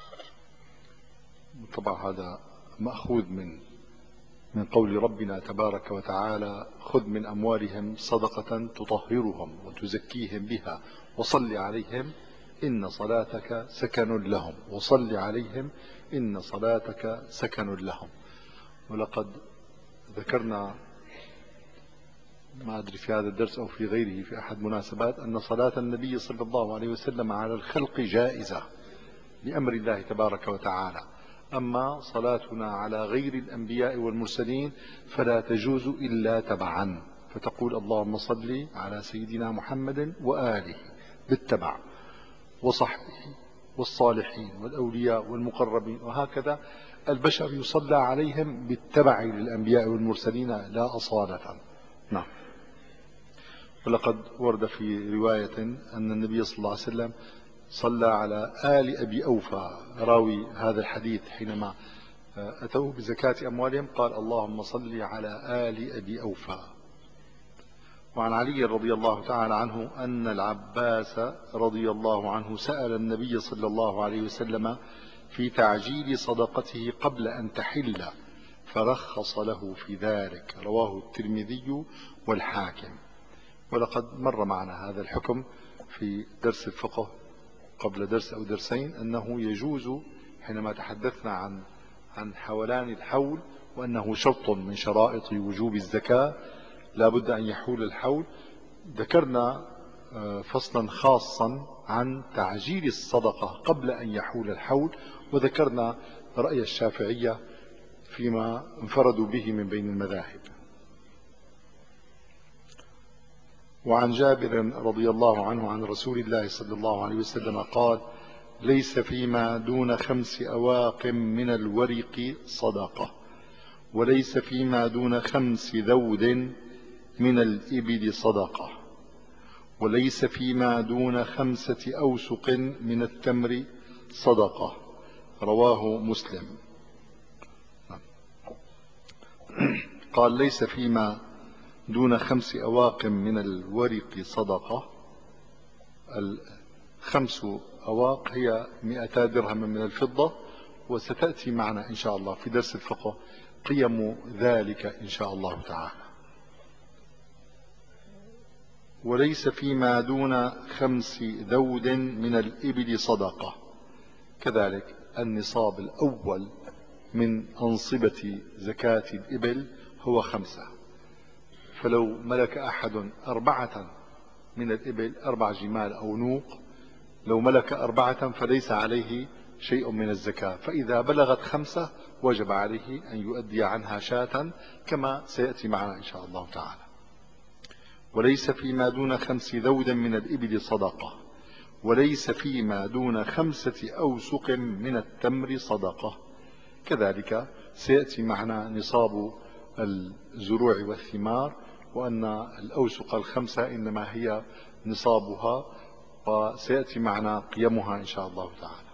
طبعا هذا مأخوذ من من قول ربنا تبارك وتعالى: خذ من أموالهم صدقة تطهرهم وتزكيهم بها وصل عليهم إن صلاتك سكن لهم. وصل عليهم إن صلاتك سكن لهم. ولقد ذكرنا، ما أدري في هذا الدرس أو في غيره في أحد مناسبات، أن صلاة النبي صلى الله عليه وسلم على الخلق جائزة بأمر الله تبارك وتعالى. أما صلاتنا على غير الأنبياء والمرسلين فلا تجوز إلا تبعا، فتقول: اللهم صل على سيدنا محمد وآله بالتبع، وصحبه والصالحين والأولياء والمقربين، وهكذا البشر يصلى عليهم بالتبع للأنبياء والمرسلين لا أصالة. نعم. ولقد ورد في رواية أن النبي صلى الله عليه وسلم صلى على آل أبي أوفى راوي هذا الحديث حينما أتوا بزكاة أموالهم قال: اللهم صل على آل أبي أوفى. وعن علي رضي الله تعالى عنه أن العباس رضي الله عنه سأل النبي صلى الله عليه وسلم في تعجيل صدقته قبل أن تحل فرخص له في ذلك. رواه الترمذي والحاكم. ولقد مر معنا هذا الحكم في درس الفقه قبل درس أو درسين، أنه يجوز حينما تحدثنا عن عن حولان الحول وأنه شرط من شرائط وجوب الزكاة لا بد أن يحول الحول. ذكرنا فصلا خاصا عن تعجيل الصدقة قبل أن يحول الحول، وذكرنا رأي الشافعية فيما انفردوا به من بين المذاهب. وعن جابر رضي الله عنه عن رسول الله صلى الله عليه وسلم قال: ليس فيما دون خمس أواق من الورق صدقة، وليس فيما دون خمس ذود من الإبل صدقة، وليس فيما دون خمسة أوسق من التمر صدقة. رواه مسلم. قال: ليس فيما دون خمس أواق من الورق صدقة. الخمس أواق هي مئتا درهم من الفضة، وستأتي معنا إن شاء الله في درس الفقه قيم ذلك إن شاء الله تعالى. وليس فيما دون خمس ذود من الإبل صدقة، كذلك النصاب الأول من أنصبة زكاة الإبل هو خمسة، فلو ملك أحد أربعة من الإبل، أربع جمال أو نوق، لو ملك أربعة فليس عليه شيء من الزكاة، فإذا بلغت خمسة وجب عليه أن يؤدي عنها شاة كما سيأتي معنا إن شاء الله تعالى. وليس فيما دون خمس ذود من الإبل صدقة، وليس فيما دون خمسة أوسق من التمر صدقة، كذلك سيأتي معنا نصاب الزروع والثمار، وأن الأوسق الخمسة إنما هي نصابها، وسيأتي معنا قيمها إن شاء الله تعالى.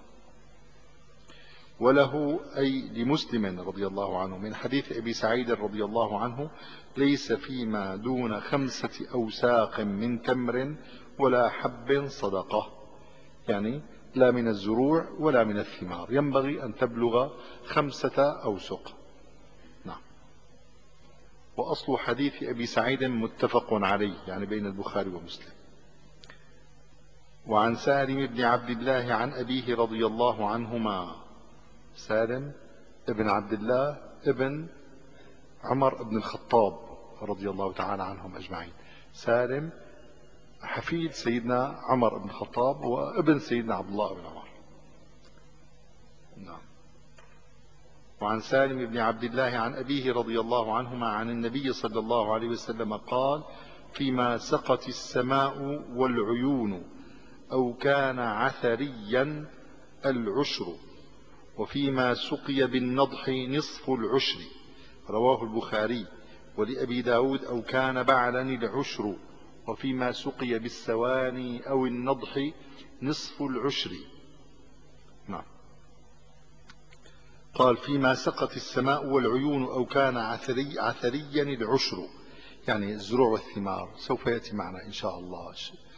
وله أي لمسلم رضي الله عنه من حديث أبي سعيد رضي الله عنه: ليس فيما دون خمسة أوساق من تمر ولا حب صدقة، يعني لا من الزروع ولا من الثمار، ينبغي أن تبلغ خمسة أوسق. نعم. وأصل حديث أبي سعيد متفق عليه، يعني بين البخاري ومسلم. وعن سالم بن عبد الله عن أبيه رضي الله عنهما، سالم ابن عبد الله ابن عمر بن الخطاب رضي الله تعالى عنهم أجمعين. سالم حفيد سيدنا عمر بن الخطاب وابن سيدنا عبد الله بن عمر. نعم. وعن سالم بن عبد الله عن أبيه رضي الله عنهما عن النبي صلى الله عليه وسلم قال: فيما سقت السماء والعيون أو كان عثريا العشر، وفيما سقي بالنضح نصف العشر. رواه البخاري. ولأبي داود: أو كان بعلا العشر، وفيما سقي بالسواني أو النضح نصف العشر. نعم. قال: فيما سقت السماء والعيون أو كان عثري عثريا العشر، يعني الزروع والثمار، سوف يأتي معنا إن شاء الله.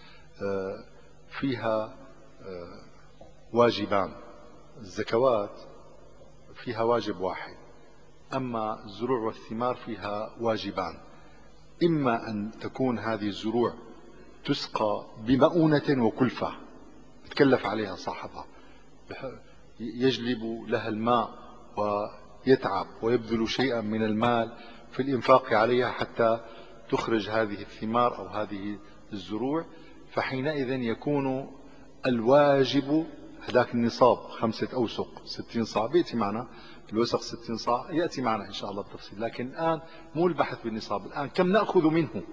فيها واجبان، الزكوات فيها واجب واحد، أما الزروع والثمار فيها واجبان. إما أن تكون هذه الزروع تسقى بمؤونة وكلفة، يتكلف عليها صاحبها، يجلب لها الماء ويتعب ويبذل شيئا من المال في الإنفاق عليها حتى تخرج هذه الثمار أو هذه الزروع، فحينئذ يكون الواجب هذاك النصاب خمسة أوسق ستين صاع. بيأتي معنا الوسق ستين صاع، يأتي معنا إن شاء الله بالتفصيل، لكن الآن مو البحث بالنصاب، الآن كم نأخذ منه.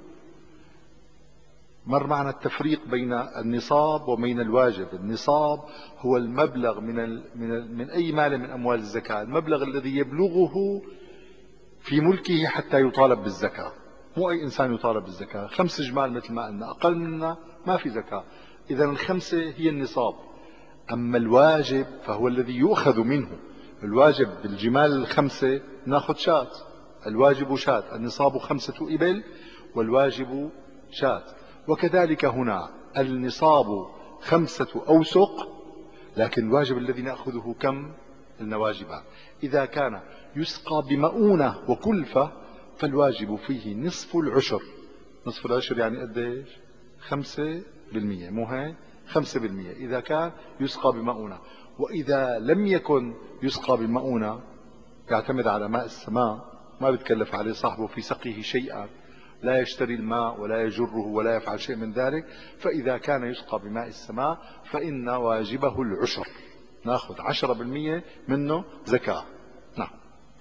مر معنا التفريق بين النصاب وبين الواجب. النصاب هو المبلغ من ال من, ال من أي مال من أموال الزكاة، المبلغ الذي يبلغه في ملكه حتى يطالب بالزكاة. مو أي إنسان يطالب بالزكاة. خمس جمال مثل ما قلنا، أقل منا ما في زكاة، إذا الخمسة هي النصاب. أما الواجب فهو الذي يؤخذ منه. الواجب بالجمال الخمسة ناخذ شات، الواجب شات، النصاب خمسة إبل والواجب شات. وكذلك هنا النصاب خمسة أوسق، لكن الواجب الذي نأخذه كم؟ النواجب. إذا كان يسقى بمؤونة وكلفة فالواجب فيه نصف العشر. نصف العشر يعني قديش؟ خمسة بالمية، مو هيك؟ خمسة بالمية إذا كان يسقى بمؤونة. وإذا لم يكن يسقى بمؤونة يعتمد على ماء السماء ما بتكلف عليه صاحبه في سقيه شيئا، لا يشتري الماء ولا يجره ولا يفعل شيء من ذلك، فإذا كان يسقى بماء السماء فإن واجبه العشر، ناخذ عشرة بالمئة منه زكاة. نعم.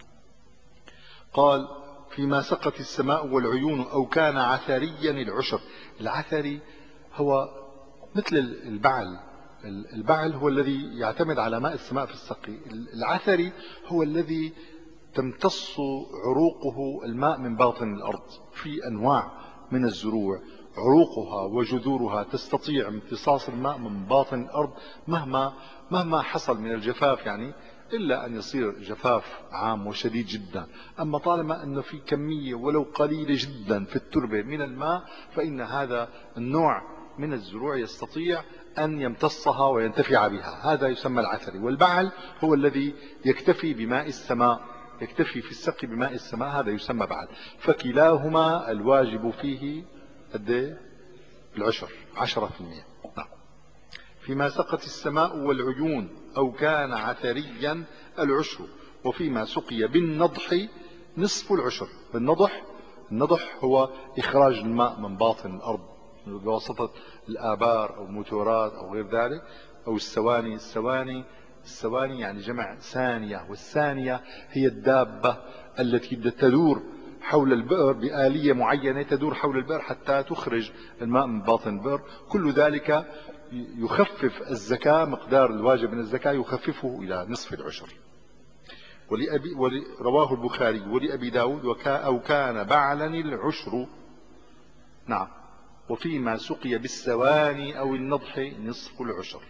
قال فيما سقت السماء والعيون أو كان عثريا العشر. العثري هو مثل البعل، البعل هو الذي يعتمد على ماء السماء في السقي. العثري هو الذي تمتص عروقه الماء من باطن الأرض. في أنواع من الزروع عروقها وجذورها تستطيع امتصاص الماء من باطن الأرض مهما مهما حصل من الجفاف، يعني إلا أن يصير جفاف عام وشديد جدا. أما طالما أنه في كمية ولو قليلة جدا في التربة من الماء، فإن هذا النوع من الزروع يستطيع أن يمتصها وينتفع بها، هذا يسمى العثري. والبعل هو الذي يكتفي بماء السماء، يكتفي في السقي بماء السماء، هذا يسمى بعل. فكلاهما الواجب فيه قد العشر، عشرة في المئة. نعم. فيما سقت السماء والعيون أو كان عثريا العشر، وفيما سقي بالنضح نصف العشر. بالنضح، النضح هو إخراج الماء من باطن الأرض بواسطة الآبار أو الموتورات أو غير ذلك، أو السواني. السواني السواني يعني جمع ثانية، والثانية هي الدابة التي تدور حول البئر بآلية معينة، تدور حول البئر حتى تخرج الماء من باطن البئر. كل ذلك يخفف الزكاة، مقدار الواجب من الزكاة يخففه إلى نصف العشر. ولأبي ول رواه البخاري ولأبي داود وكا أو كان بعلا العشر. نعم. وفيما سقي بالسواني أو النضح نصف العشر.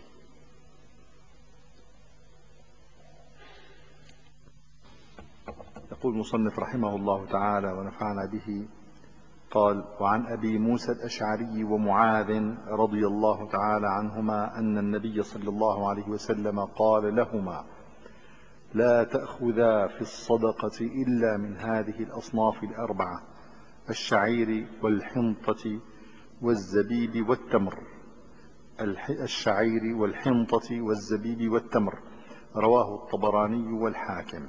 يقول المصنف رحمه الله تعالى ونفعنا به، قال: وعن أبي موسى الأشعري ومعاذ رضي الله تعالى عنهما أن النبي صلى الله عليه وسلم قال لهما: لا تأخذا في الصدقة إلا من هذه الأصناف الأربعة: الشعير والحنطة والزبيب والتمر. الشعير والحنطة والزبيب والتمر، رواه الطبراني والحاكم.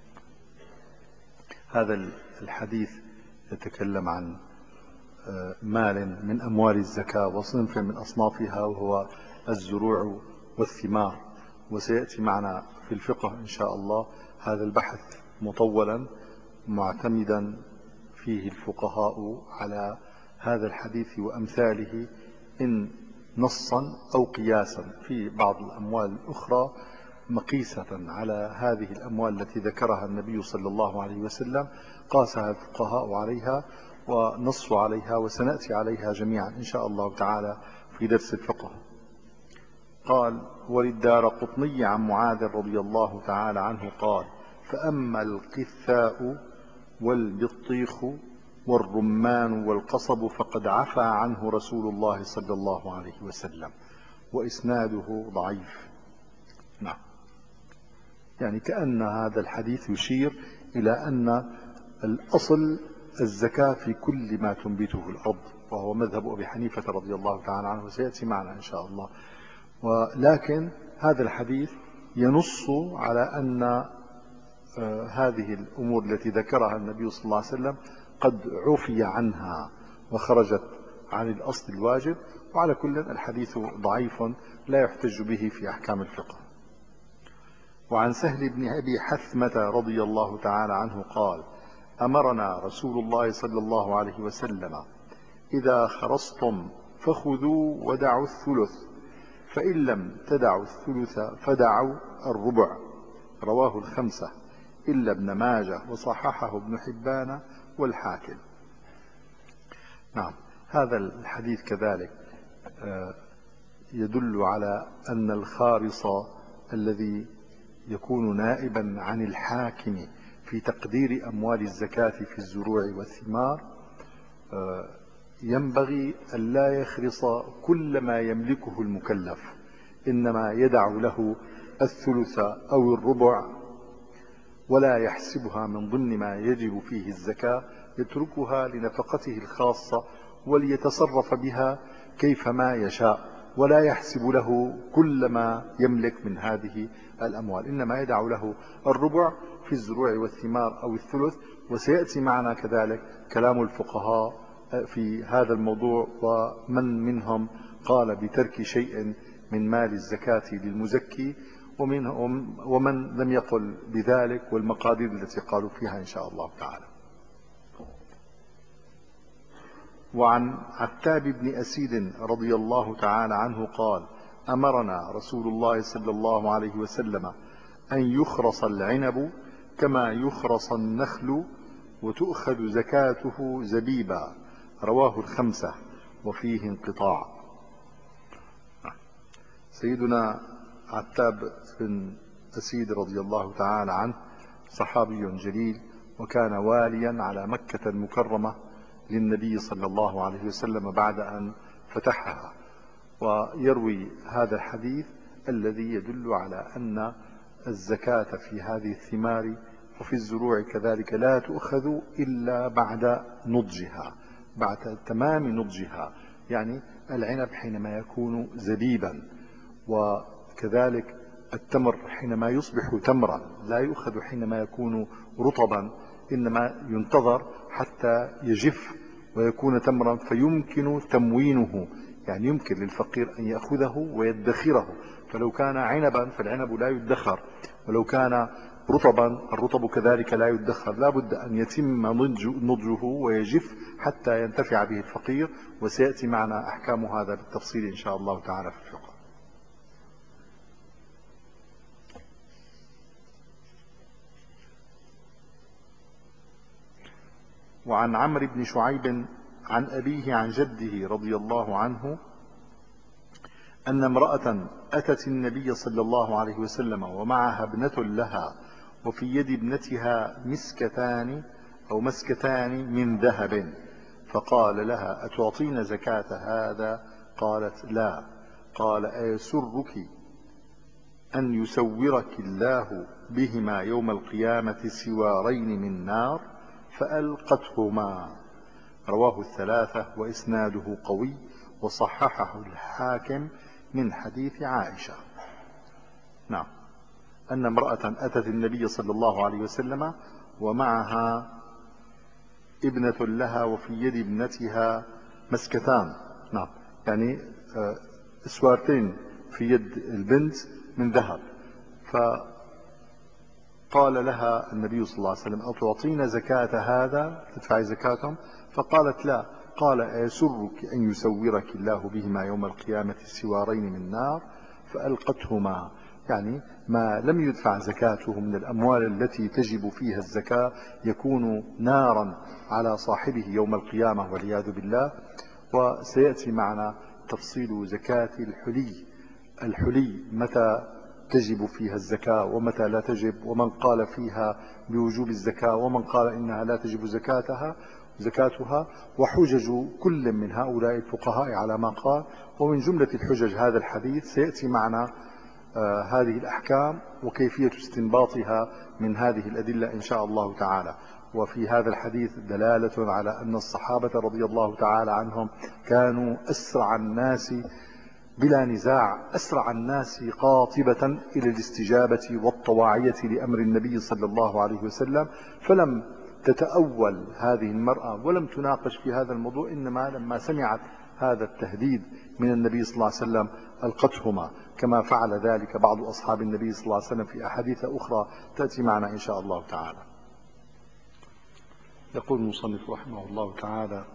هذا الحديث يتكلم عن مال من أموال الزكاة وصنف من أصنافها، وهو الزروع والثمار. وسيأتي معنا في الفقه إن شاء الله هذا البحث مطولا، معتمدا فيه الفقهاء على هذا الحديث وأمثاله إن نصا أو قياسا في بعض الأموال الأخرى مقيسة على هذه الأموال التي ذكرها النبي صلى الله عليه وسلم، قاسها الفقهاء عليها ونصوا عليها، وسنأتي عليها جميعا إن شاء الله تعالى في درس الفقه. قال: وللدارقطني عن معاذ رضي الله تعالى عنه قال: فأما القثاء والبطيخ والرمان والقصب فقد عفى عنه رسول الله صلى الله عليه وسلم، وإسناده ضعيف. نعم. يعني كأن هذا الحديث يشير إلى أن الأصل الزكاة في كل ما تنبته الأرض، وهو مذهب أبي حنيفة رضي الله تعالى عنه، وسيأتي معنا إن شاء الله. ولكن هذا الحديث ينص على أن هذه الأمور التي ذكرها النبي صلى الله عليه وسلم قد عفي عنها وخرجت عن الأصل الواجب. وعلى كل الحديث ضعيف لا يحتج به في أحكام الفقه. وعن سهل بن أبي حثمة رضي الله تعالى عنه قال: أمرنا رسول الله صلى الله عليه وسلم: إذا خرصتم فخذوا ودعوا الثلث، فإن لم تدعوا الثلث فدعوا الربع. رواه الخمسة إلا ابن ماجه، وصححه ابن حبان والحاكم. نعم. هذا الحديث كذلك يدل على أن الخارص الذي يكون نائبا عن الحاكم في تقدير أموال الزكاة في الزروع والثمار ينبغي أن لا يخرص كل ما يملكه المكلف، إنما يدع له الثلث أو الربع، ولا يحسبها من ضمن ما يجب فيه الزكاة، يتركها لنفقته الخاصة وليتصرف بها كيفما يشاء، ولا يحسب له كل ما يملك من هذه الأموال، إنما يدع له الربع في الزروع والثمار أو الثلث. وسيأتي معنا كذلك كلام الفقهاء في هذا الموضوع، ومن منهم قال بترك شيء من مال الزكاة للمزكي، ومنهم ومن لم يقل بذلك، والمقادير التي قالوا فيها إن شاء الله تعالى. وعن عتاب بن أسيد رضي الله تعالى عنه قال: أمرنا رسول الله صلى الله عليه وسلم أن يخرص العنب كما يخرص النخل وتؤخذ زكاته زبيبا. رواه الخمسة وفيه انقطاع. سيدنا عتاب بن أسيد رضي الله تعالى عنه صحابي جليل، وكان واليا على مكة المكرمة للنبي صلى الله عليه وسلم بعد أن فتحها، ويروي هذا الحديث الذي يدل على أن الزكاة في هذه الثمار وفي الزروع كذلك لا تؤخذ إلا بعد نضجها، بعد تمام نضجها، يعني العنب حينما يكون زبيبا، وكذلك التمر حينما يصبح تمرا لا يؤخذ حينما يكون رطبا، إنما ينتظر حتى يجف ويكون تمرا فيمكن تموينه، يعني يمكن للفقير أن يأخذه ويدخره. فلو كان عنبا فالعنب لا يدخر، ولو كان رطبا الرطب كذلك لا يدخر، لا بد أن يتم نضجه ويجف حتى ينتفع به الفقير. وسيأتي معنا أحكام هذا بالتفصيل إن شاء الله تعالى في الفقه. وعن عمرو بن شعيب عن أبيه عن جده رضي الله عنه أن امرأة أتت النبي صلى الله عليه وسلم ومعها ابنة لها، وفي يد ابنتها مسكتان أو مسكتان من ذهب، فقال لها: أتعطين زكاة هذا؟ قالت: لا. قال: أيسرك أن يسورك الله بهما يوم القيامة سوارين من نار؟ فألقتهما. رواه الثلاثة وإسناده قوي، وصححه الحاكم من حديث عائشة. نعم، أن امرأة أتت النبي صلى الله عليه وسلم ومعها ابنة لها، وفي يد ابنتها مسكتان، نعم يعني اسوارتين في يد البنت من ذهب. فقال لها النبي صلى الله عليه وسلم: أتعطين زكاة هذا؟ تدفعي زكاتهم؟ فقالت: لا. قال: أيسرك أن يسورك الله بهما يوم القيامة سوارين من نار؟ فألقتهما، يعني ما لم يدفع زكاته من الأموال التي تجب فيها الزكاة يكون نارا على صاحبه يوم القيامة والعياذ بالله. وسيأتي معنا تفصيل زكاة الحلي، الحلي متى تجب فيها الزكاة ومتى لا تجب، ومن قال فيها بوجوب الزكاة ومن قال إنها لا تجب زكاتها زكاتها وحجج كل من هؤلاء الفقهاء على ما قال. ومن جملة الحجج هذا الحديث سيأتي معنا آه هذه الأحكام وكيفية استنباطها من هذه الأدلة إن شاء الله تعالى. وفي هذا الحديث دلالة على أن الصحابة رضي الله تعالى عنهم كانوا أسرع الناس بلا نزاع، أسرع الناس قاطبة إلى الاستجابة والطواعية لأمر النبي صلى الله عليه وسلم، فلم تتأول هذه المرأة ولم تناقش في هذا الموضوع، إنما لما سمعت هذا التهديد من النبي صلى الله عليه وسلم ألقتهما، كما فعل ذلك بعض أصحاب النبي صلى الله عليه وسلم في أحاديث أخرى تأتي معنا إن شاء الله تعالى. يقول المصنف رحمه الله تعالى: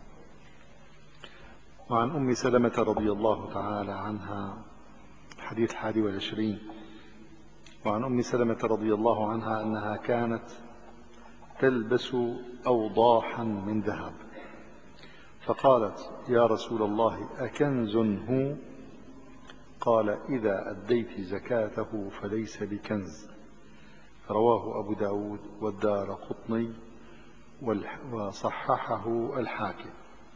وعن أم سلمة رضي الله تعالى عنها، حديث الحادي والعشرين. وعن أم سلمة رضي الله عنها أنها كانت تلبس أوضاحا من ذهب، فقالت: يا رسول الله أكنز هو؟ قال: إذا أديت زكاته فليس بكنز. رواه أبو داود والدارقطني وصححه الحاكم.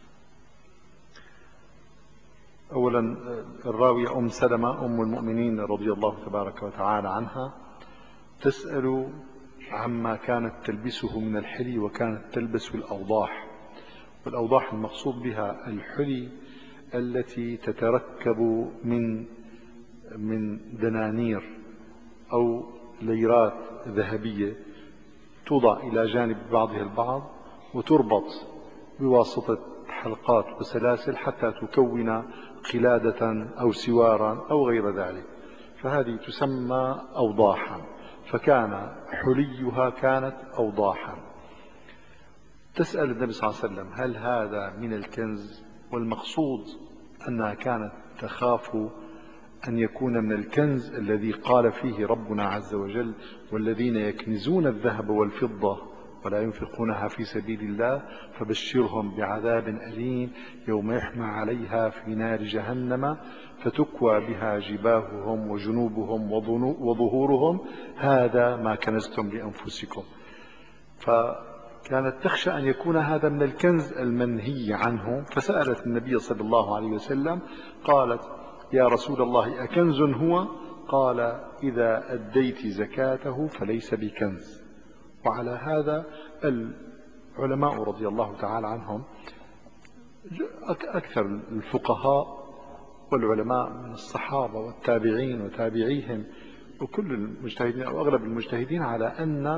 أولا، الراوية أم سلمة أم المؤمنين رضي الله تبارك وتعالى عنها تسأل عما كانت تلبسه من الحلي، وكانت تلبس الأوضاح. والأوضاح المقصود بها الحلي التي تتركب من من دنانير أو ليرات ذهبية توضع إلى جانب بعضها البعض وتربط بواسطة حلقات وسلاسل حتى تكون قلادة أو سوارا أو غير ذلك، فهذه تسمى أوضاحا. فكان حليها كانت أوضاحا. تسأل النبي صلى الله عليه وسلم هل هذا من الكنز؟ والمقصود أنها كانت تخاف أن يكون من الكنز الذي قال فيه ربنا عز وجل: والذين يكنزون الذهب والفضة ولا ينفقونها في سبيل الله فبشرهم بعذاب أليم يوم يحمى عليها في نار جهنم فتكوى بها جباههم وجنوبهم وظهورهم هذا ما كنزتم لأنفسكم. فكانت تخشى أن يكون هذا من الكنز المنهي عنه، فسألت النبي صلى الله عليه وسلم قالت: يا رسول الله أكنز هو؟ قال: إذا أديت زكاته فليس بكنز. وعلى هذا العلماء رضي الله تعالى عنهم، أكثر الفقهاء والعلماء من الصحابة والتابعين وتابعيهم وكل المجتهدين أو أغلب المجتهدين على أن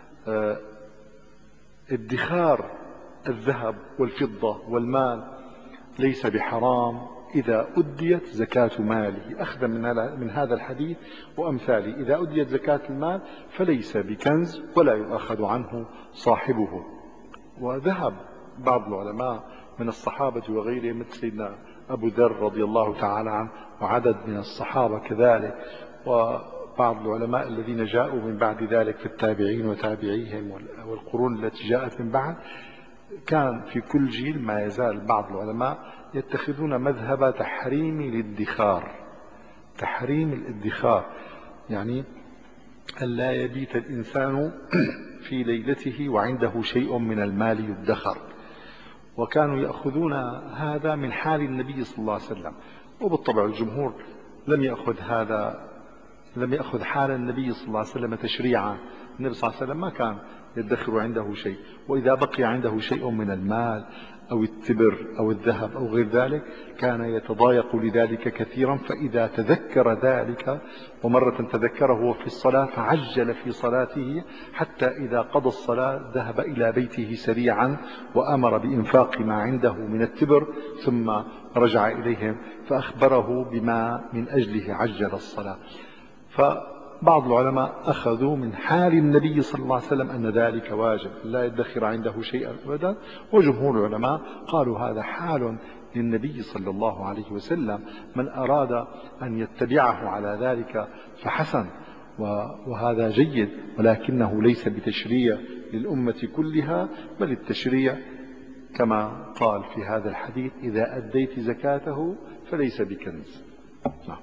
ادخار الذهب والفضة والمال ليس بحرام إذا أديت زكاة ماله، أخذا من هذا الحديث وأمثاله. إذا أديت زكاة المال فليس بكنز ولا يؤخذ عنه صاحبه. وذهب بعض العلماء من الصحابة وغيرهم مثل سيدنا أبو ذر رضي الله تعالى عنه وعدد من الصحابة كذلك، وبعض العلماء الذين جاءوا من بعد ذلك في التابعين وتابعيهم والقرون التي جاءت من بعد، كان في كل جيل ما يزال بعض العلماء يتخذون مذهب تحريم الادخار. تحريم الادخار يعني ألا يبيت الإنسان في ليلته وعنده شيء من المال يدخر. وكانوا يأخذون هذا من حال النبي صلى الله عليه وسلم، وبالطبع الجمهور لم يأخذ هذا لم يأخذ حال النبي صلى الله عليه وسلم تشريعا. النبي صلى الله عليه وسلم ما كان يدخر عنده شيء، وإذا بقي عنده شيء من المال أو التبر أو الذهب أو غير ذلك كان يتضايق لذلك كثيرا، فإذا تذكر ذلك ومرة تذكره في الصلاة فعجل في صلاته حتى إذا قضى الصلاة ذهب إلى بيته سريعا وأمر بإنفاق ما عنده من التبر ثم رجع إليهم فأخبره بما من أجله عجل الصلاة. فبعض العلماء أخذوا من حال النبي صلى الله عليه وسلم أن ذلك واجب لا يدخر عنده شيئا أبدا، وجمهور العلماء قالوا هذا حال للنبي صلى الله عليه وسلم، من أراد أن يتبعه على ذلك فحسن وهذا جيد، ولكنه ليس بتشريع للأمة كلها، بل التشريع كما قال في هذا الحديث: إذا أديت زكاته فليس بكنز. نعم.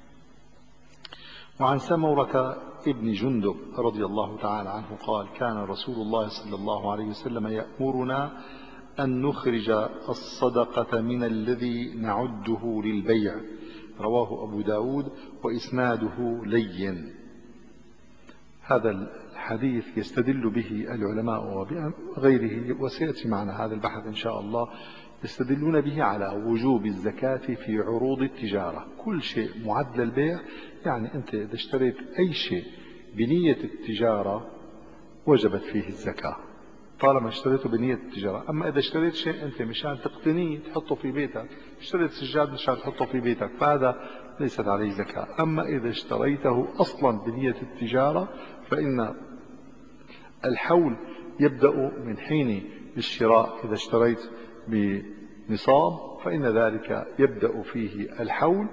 وعن سمرة ابن جندب رضي الله تعالى عنه قال: كان رسول الله صلى الله عليه وسلم يأمرنا أن نخرج الصدقة من الذي نعده للبيع. رواه أبو داود وإسناده لين. هذا الحديث يستدل به العلماء وغيره، وسيأتي معنا هذا البحث إن شاء الله، يستدلون به على وجوب الزكاة في عروض التجارة. كل شيء معد للبيع، يعني أنت إذا اشتريت أي شيء بنية التجارة وجبت فيه الزكاة طالما اشتريته بنية التجارة. أما إذا اشتريت شيء أنت مشان تقتنيه تحطه في بيتك، اشتريت سجاد مشان تحطه في بيتك، فهذا ليست عليه زكاة. أما إذا اشتريته أصلا بنية التجارة فإن الحول يبدأ من حين الشراء. إذا اشتريت بنصاب فإن ذلك يبدأ فيه الحول،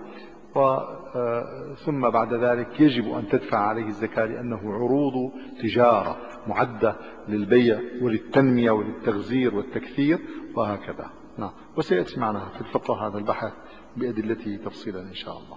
ثم بعد ذلك يجب أن تدفع عليه الزكاة لأنه عروض تجارة معدة للبيع وللتنمية وللتغزير والتكثير وهكذا. نعم. وسيأتي معنا في الفقه هذا البحث بأدلته تفصيلا إن شاء الله.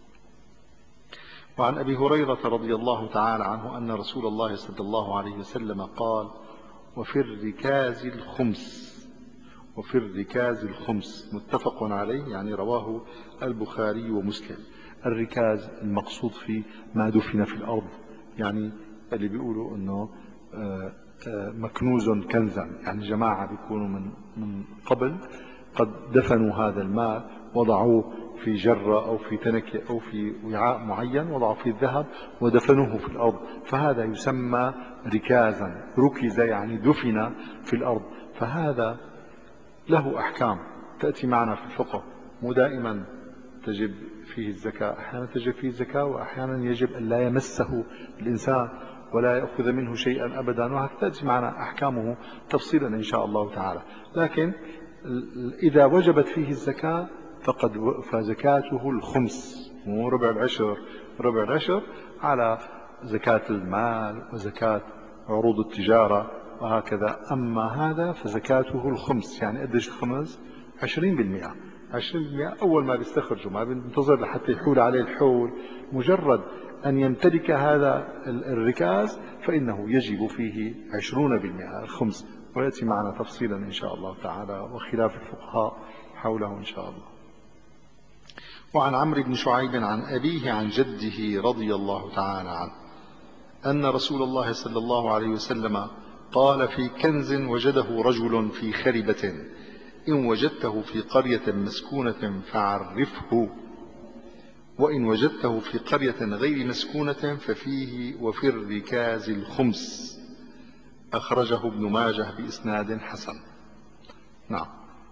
وعن أبي هريرة رضي الله تعالى عنه أن رسول الله صلى الله عليه وسلم قال: وفي الركاز الخمس. وفي الركاز الخمس متفق عليه، يعني رواه البخاري ومسلم. الركاز المقصود فيه ما دفن في الأرض، يعني اللي بيقولوا أنه مكنوز كنزا، يعني جماعة بيكونوا من من قبل قد دفنوا هذا المال وضعوه في جرة أو في تنكة أو في وعاء معين، وضعوا فيه الذهب ودفنوه في الأرض، فهذا يسمى ركازا. ركز يعني دفن في الأرض، فهذا له أحكام تأتي معنا في الفقه. مو دائما تجب فيه الزكاة، أحيانا تجب فيه الزكاة وأحيانا يجب أن لا يمسه الإنسان ولا يأخذ منه شيئا أبدا، وهكذا تأتي معنا أحكامه تفصيلا إن شاء الله تعالى. لكن إذا وجبت فيه الزكاة فقد فزكاته الخمس، مو ربع العشر. ربع العشر على زكاة المال وزكاة عروض التجارة وهكذا. أما هذا فزكاته الخمس. يعني قديش الخمس؟ عشرين بالمئة. عشرين بالمئة أول ما بيستخرجوا، ما بينتظر لحتى يحول عليه الحول، مجرد أن يمتلك هذا الركاز فإنه يجب فيه عشرون بالمئة الخمس، ويأتي معنا تفصيلا إن شاء الله تعالى وخلاف الفقهاء حوله إن شاء الله. وعن عمرو بن شعيب عن أبيه عن جده رضي الله تعالى عنه أن رسول الله صلى الله عليه وسلم قال في كنز وجده رجل في خربة: إن وجدته في قرية مسكونة فعرفه، وإن وجدته في قرية غير مسكونة ففيه وفي الركاز الخمس. أخرجه ابن ماجه بإسناد حسن. نعم.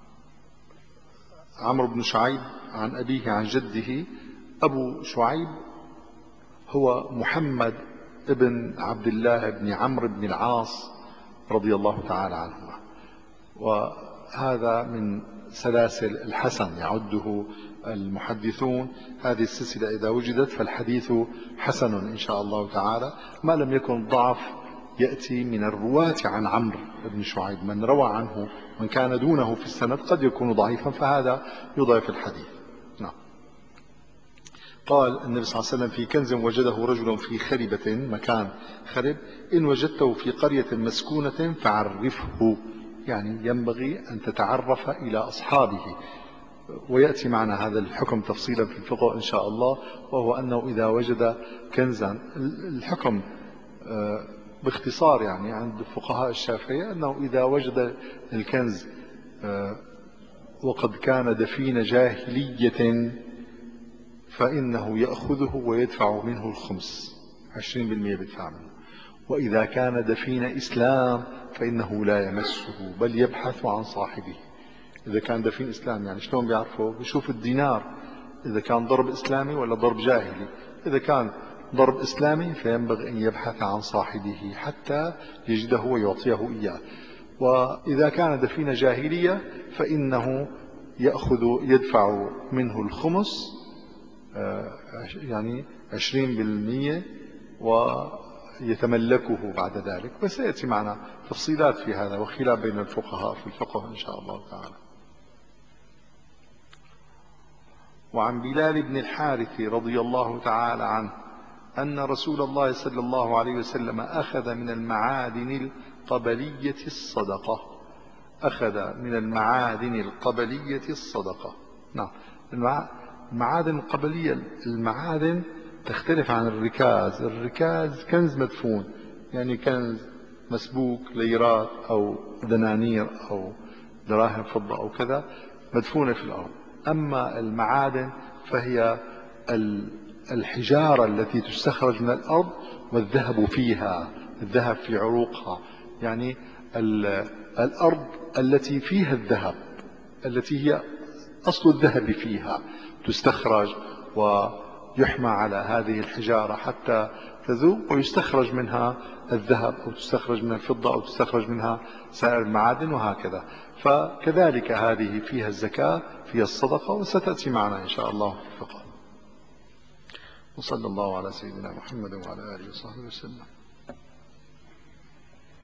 عمرو بن شعيب عن أبيه عن جده. أبو شعيب هو محمد ابن عبد الله بن عمرو بن العاص رضي الله تعالى عنهما، وهذا من سلاسل الحسن يعده المحدثون. هذه السلسلة إذا وجدت فالحديث حسن إن شاء الله تعالى، ما لم يكن ضعف يأتي من الرواة عن عمرو بن شعيب. من روى عنه من كان دونه في السند قد يكون ضعيفا، فهذا يضعف الحديث. نعم. قال النبي صلى الله عليه وسلم في كنز وجده رجل في خربة، مكان خرب: إن وجدته في قرية مسكونة فعرفه، يعني ينبغي أن تتعرف إلى أصحابه. ويأتي معنا هذا الحكم تفصيلا في الفقه إن شاء الله، وهو أنه إذا وجد كنزا، الحكم باختصار يعني عند فقهاء الشافعية أنه إذا وجد الكنز وقد كان دفين جاهلية فإنه يأخذه ويدفع منه الخمس، عشرين بالمئة بيدفع منه. وإذا كان دفين إسلام فإنه لا يمسه بل يبحث عن صاحبه. إذا كان دفين إسلام يعني شلون بيعرفه؟ بيشوف الدينار إذا كان ضرب إسلامي ولا ضرب جاهلي. إذا كان ضرب إسلامي فينبغي أن يبحث عن صاحبه حتى يجده ويعطيه إياه. وإذا كان دفين جاهلية فإنه يأخذ يدفع منه الخمس، يعني عشرين بالمئة، ويتملكه بعد ذلك. وسيأتي معنا تفصيلات في هذا وخلاف بين الفقهاء في الفقه إن شاء الله تعالى. وعن بلال بن الحارث رضي الله تعالى عنه أن رسول الله صلى الله عليه وسلم أخذ من المعادن القبلية الصدقة. أخذ من المعادن القبلية الصدقة. نعم. المعادن القبلية، المعادن تختلف عن الركاز. الركاز كنز مدفون، يعني كنز مسبوك، ليرات أو دنانير أو دراهم فضة أو كذا مدفونة في الأرض. أما المعادن فهي الحجارة التي تستخرج من الأرض والذهب فيها، الذهب في عروقها، يعني الأرض التي فيها الذهب، التي هي أصل الذهب فيها، تستخرج ويحمى على هذه الحجارة حتى تذوب ويستخرج منها الذهب أو تستخرج منها الفضة أو تستخرج منها سائر المعادن وهكذا. فكذلك هذه فيها الزكاة، فيها الصدقة، وستأتي معنا إن شاء الله في الفقه. وصلى الله على سيدنا محمد وعلى آله وصحبه وسلم.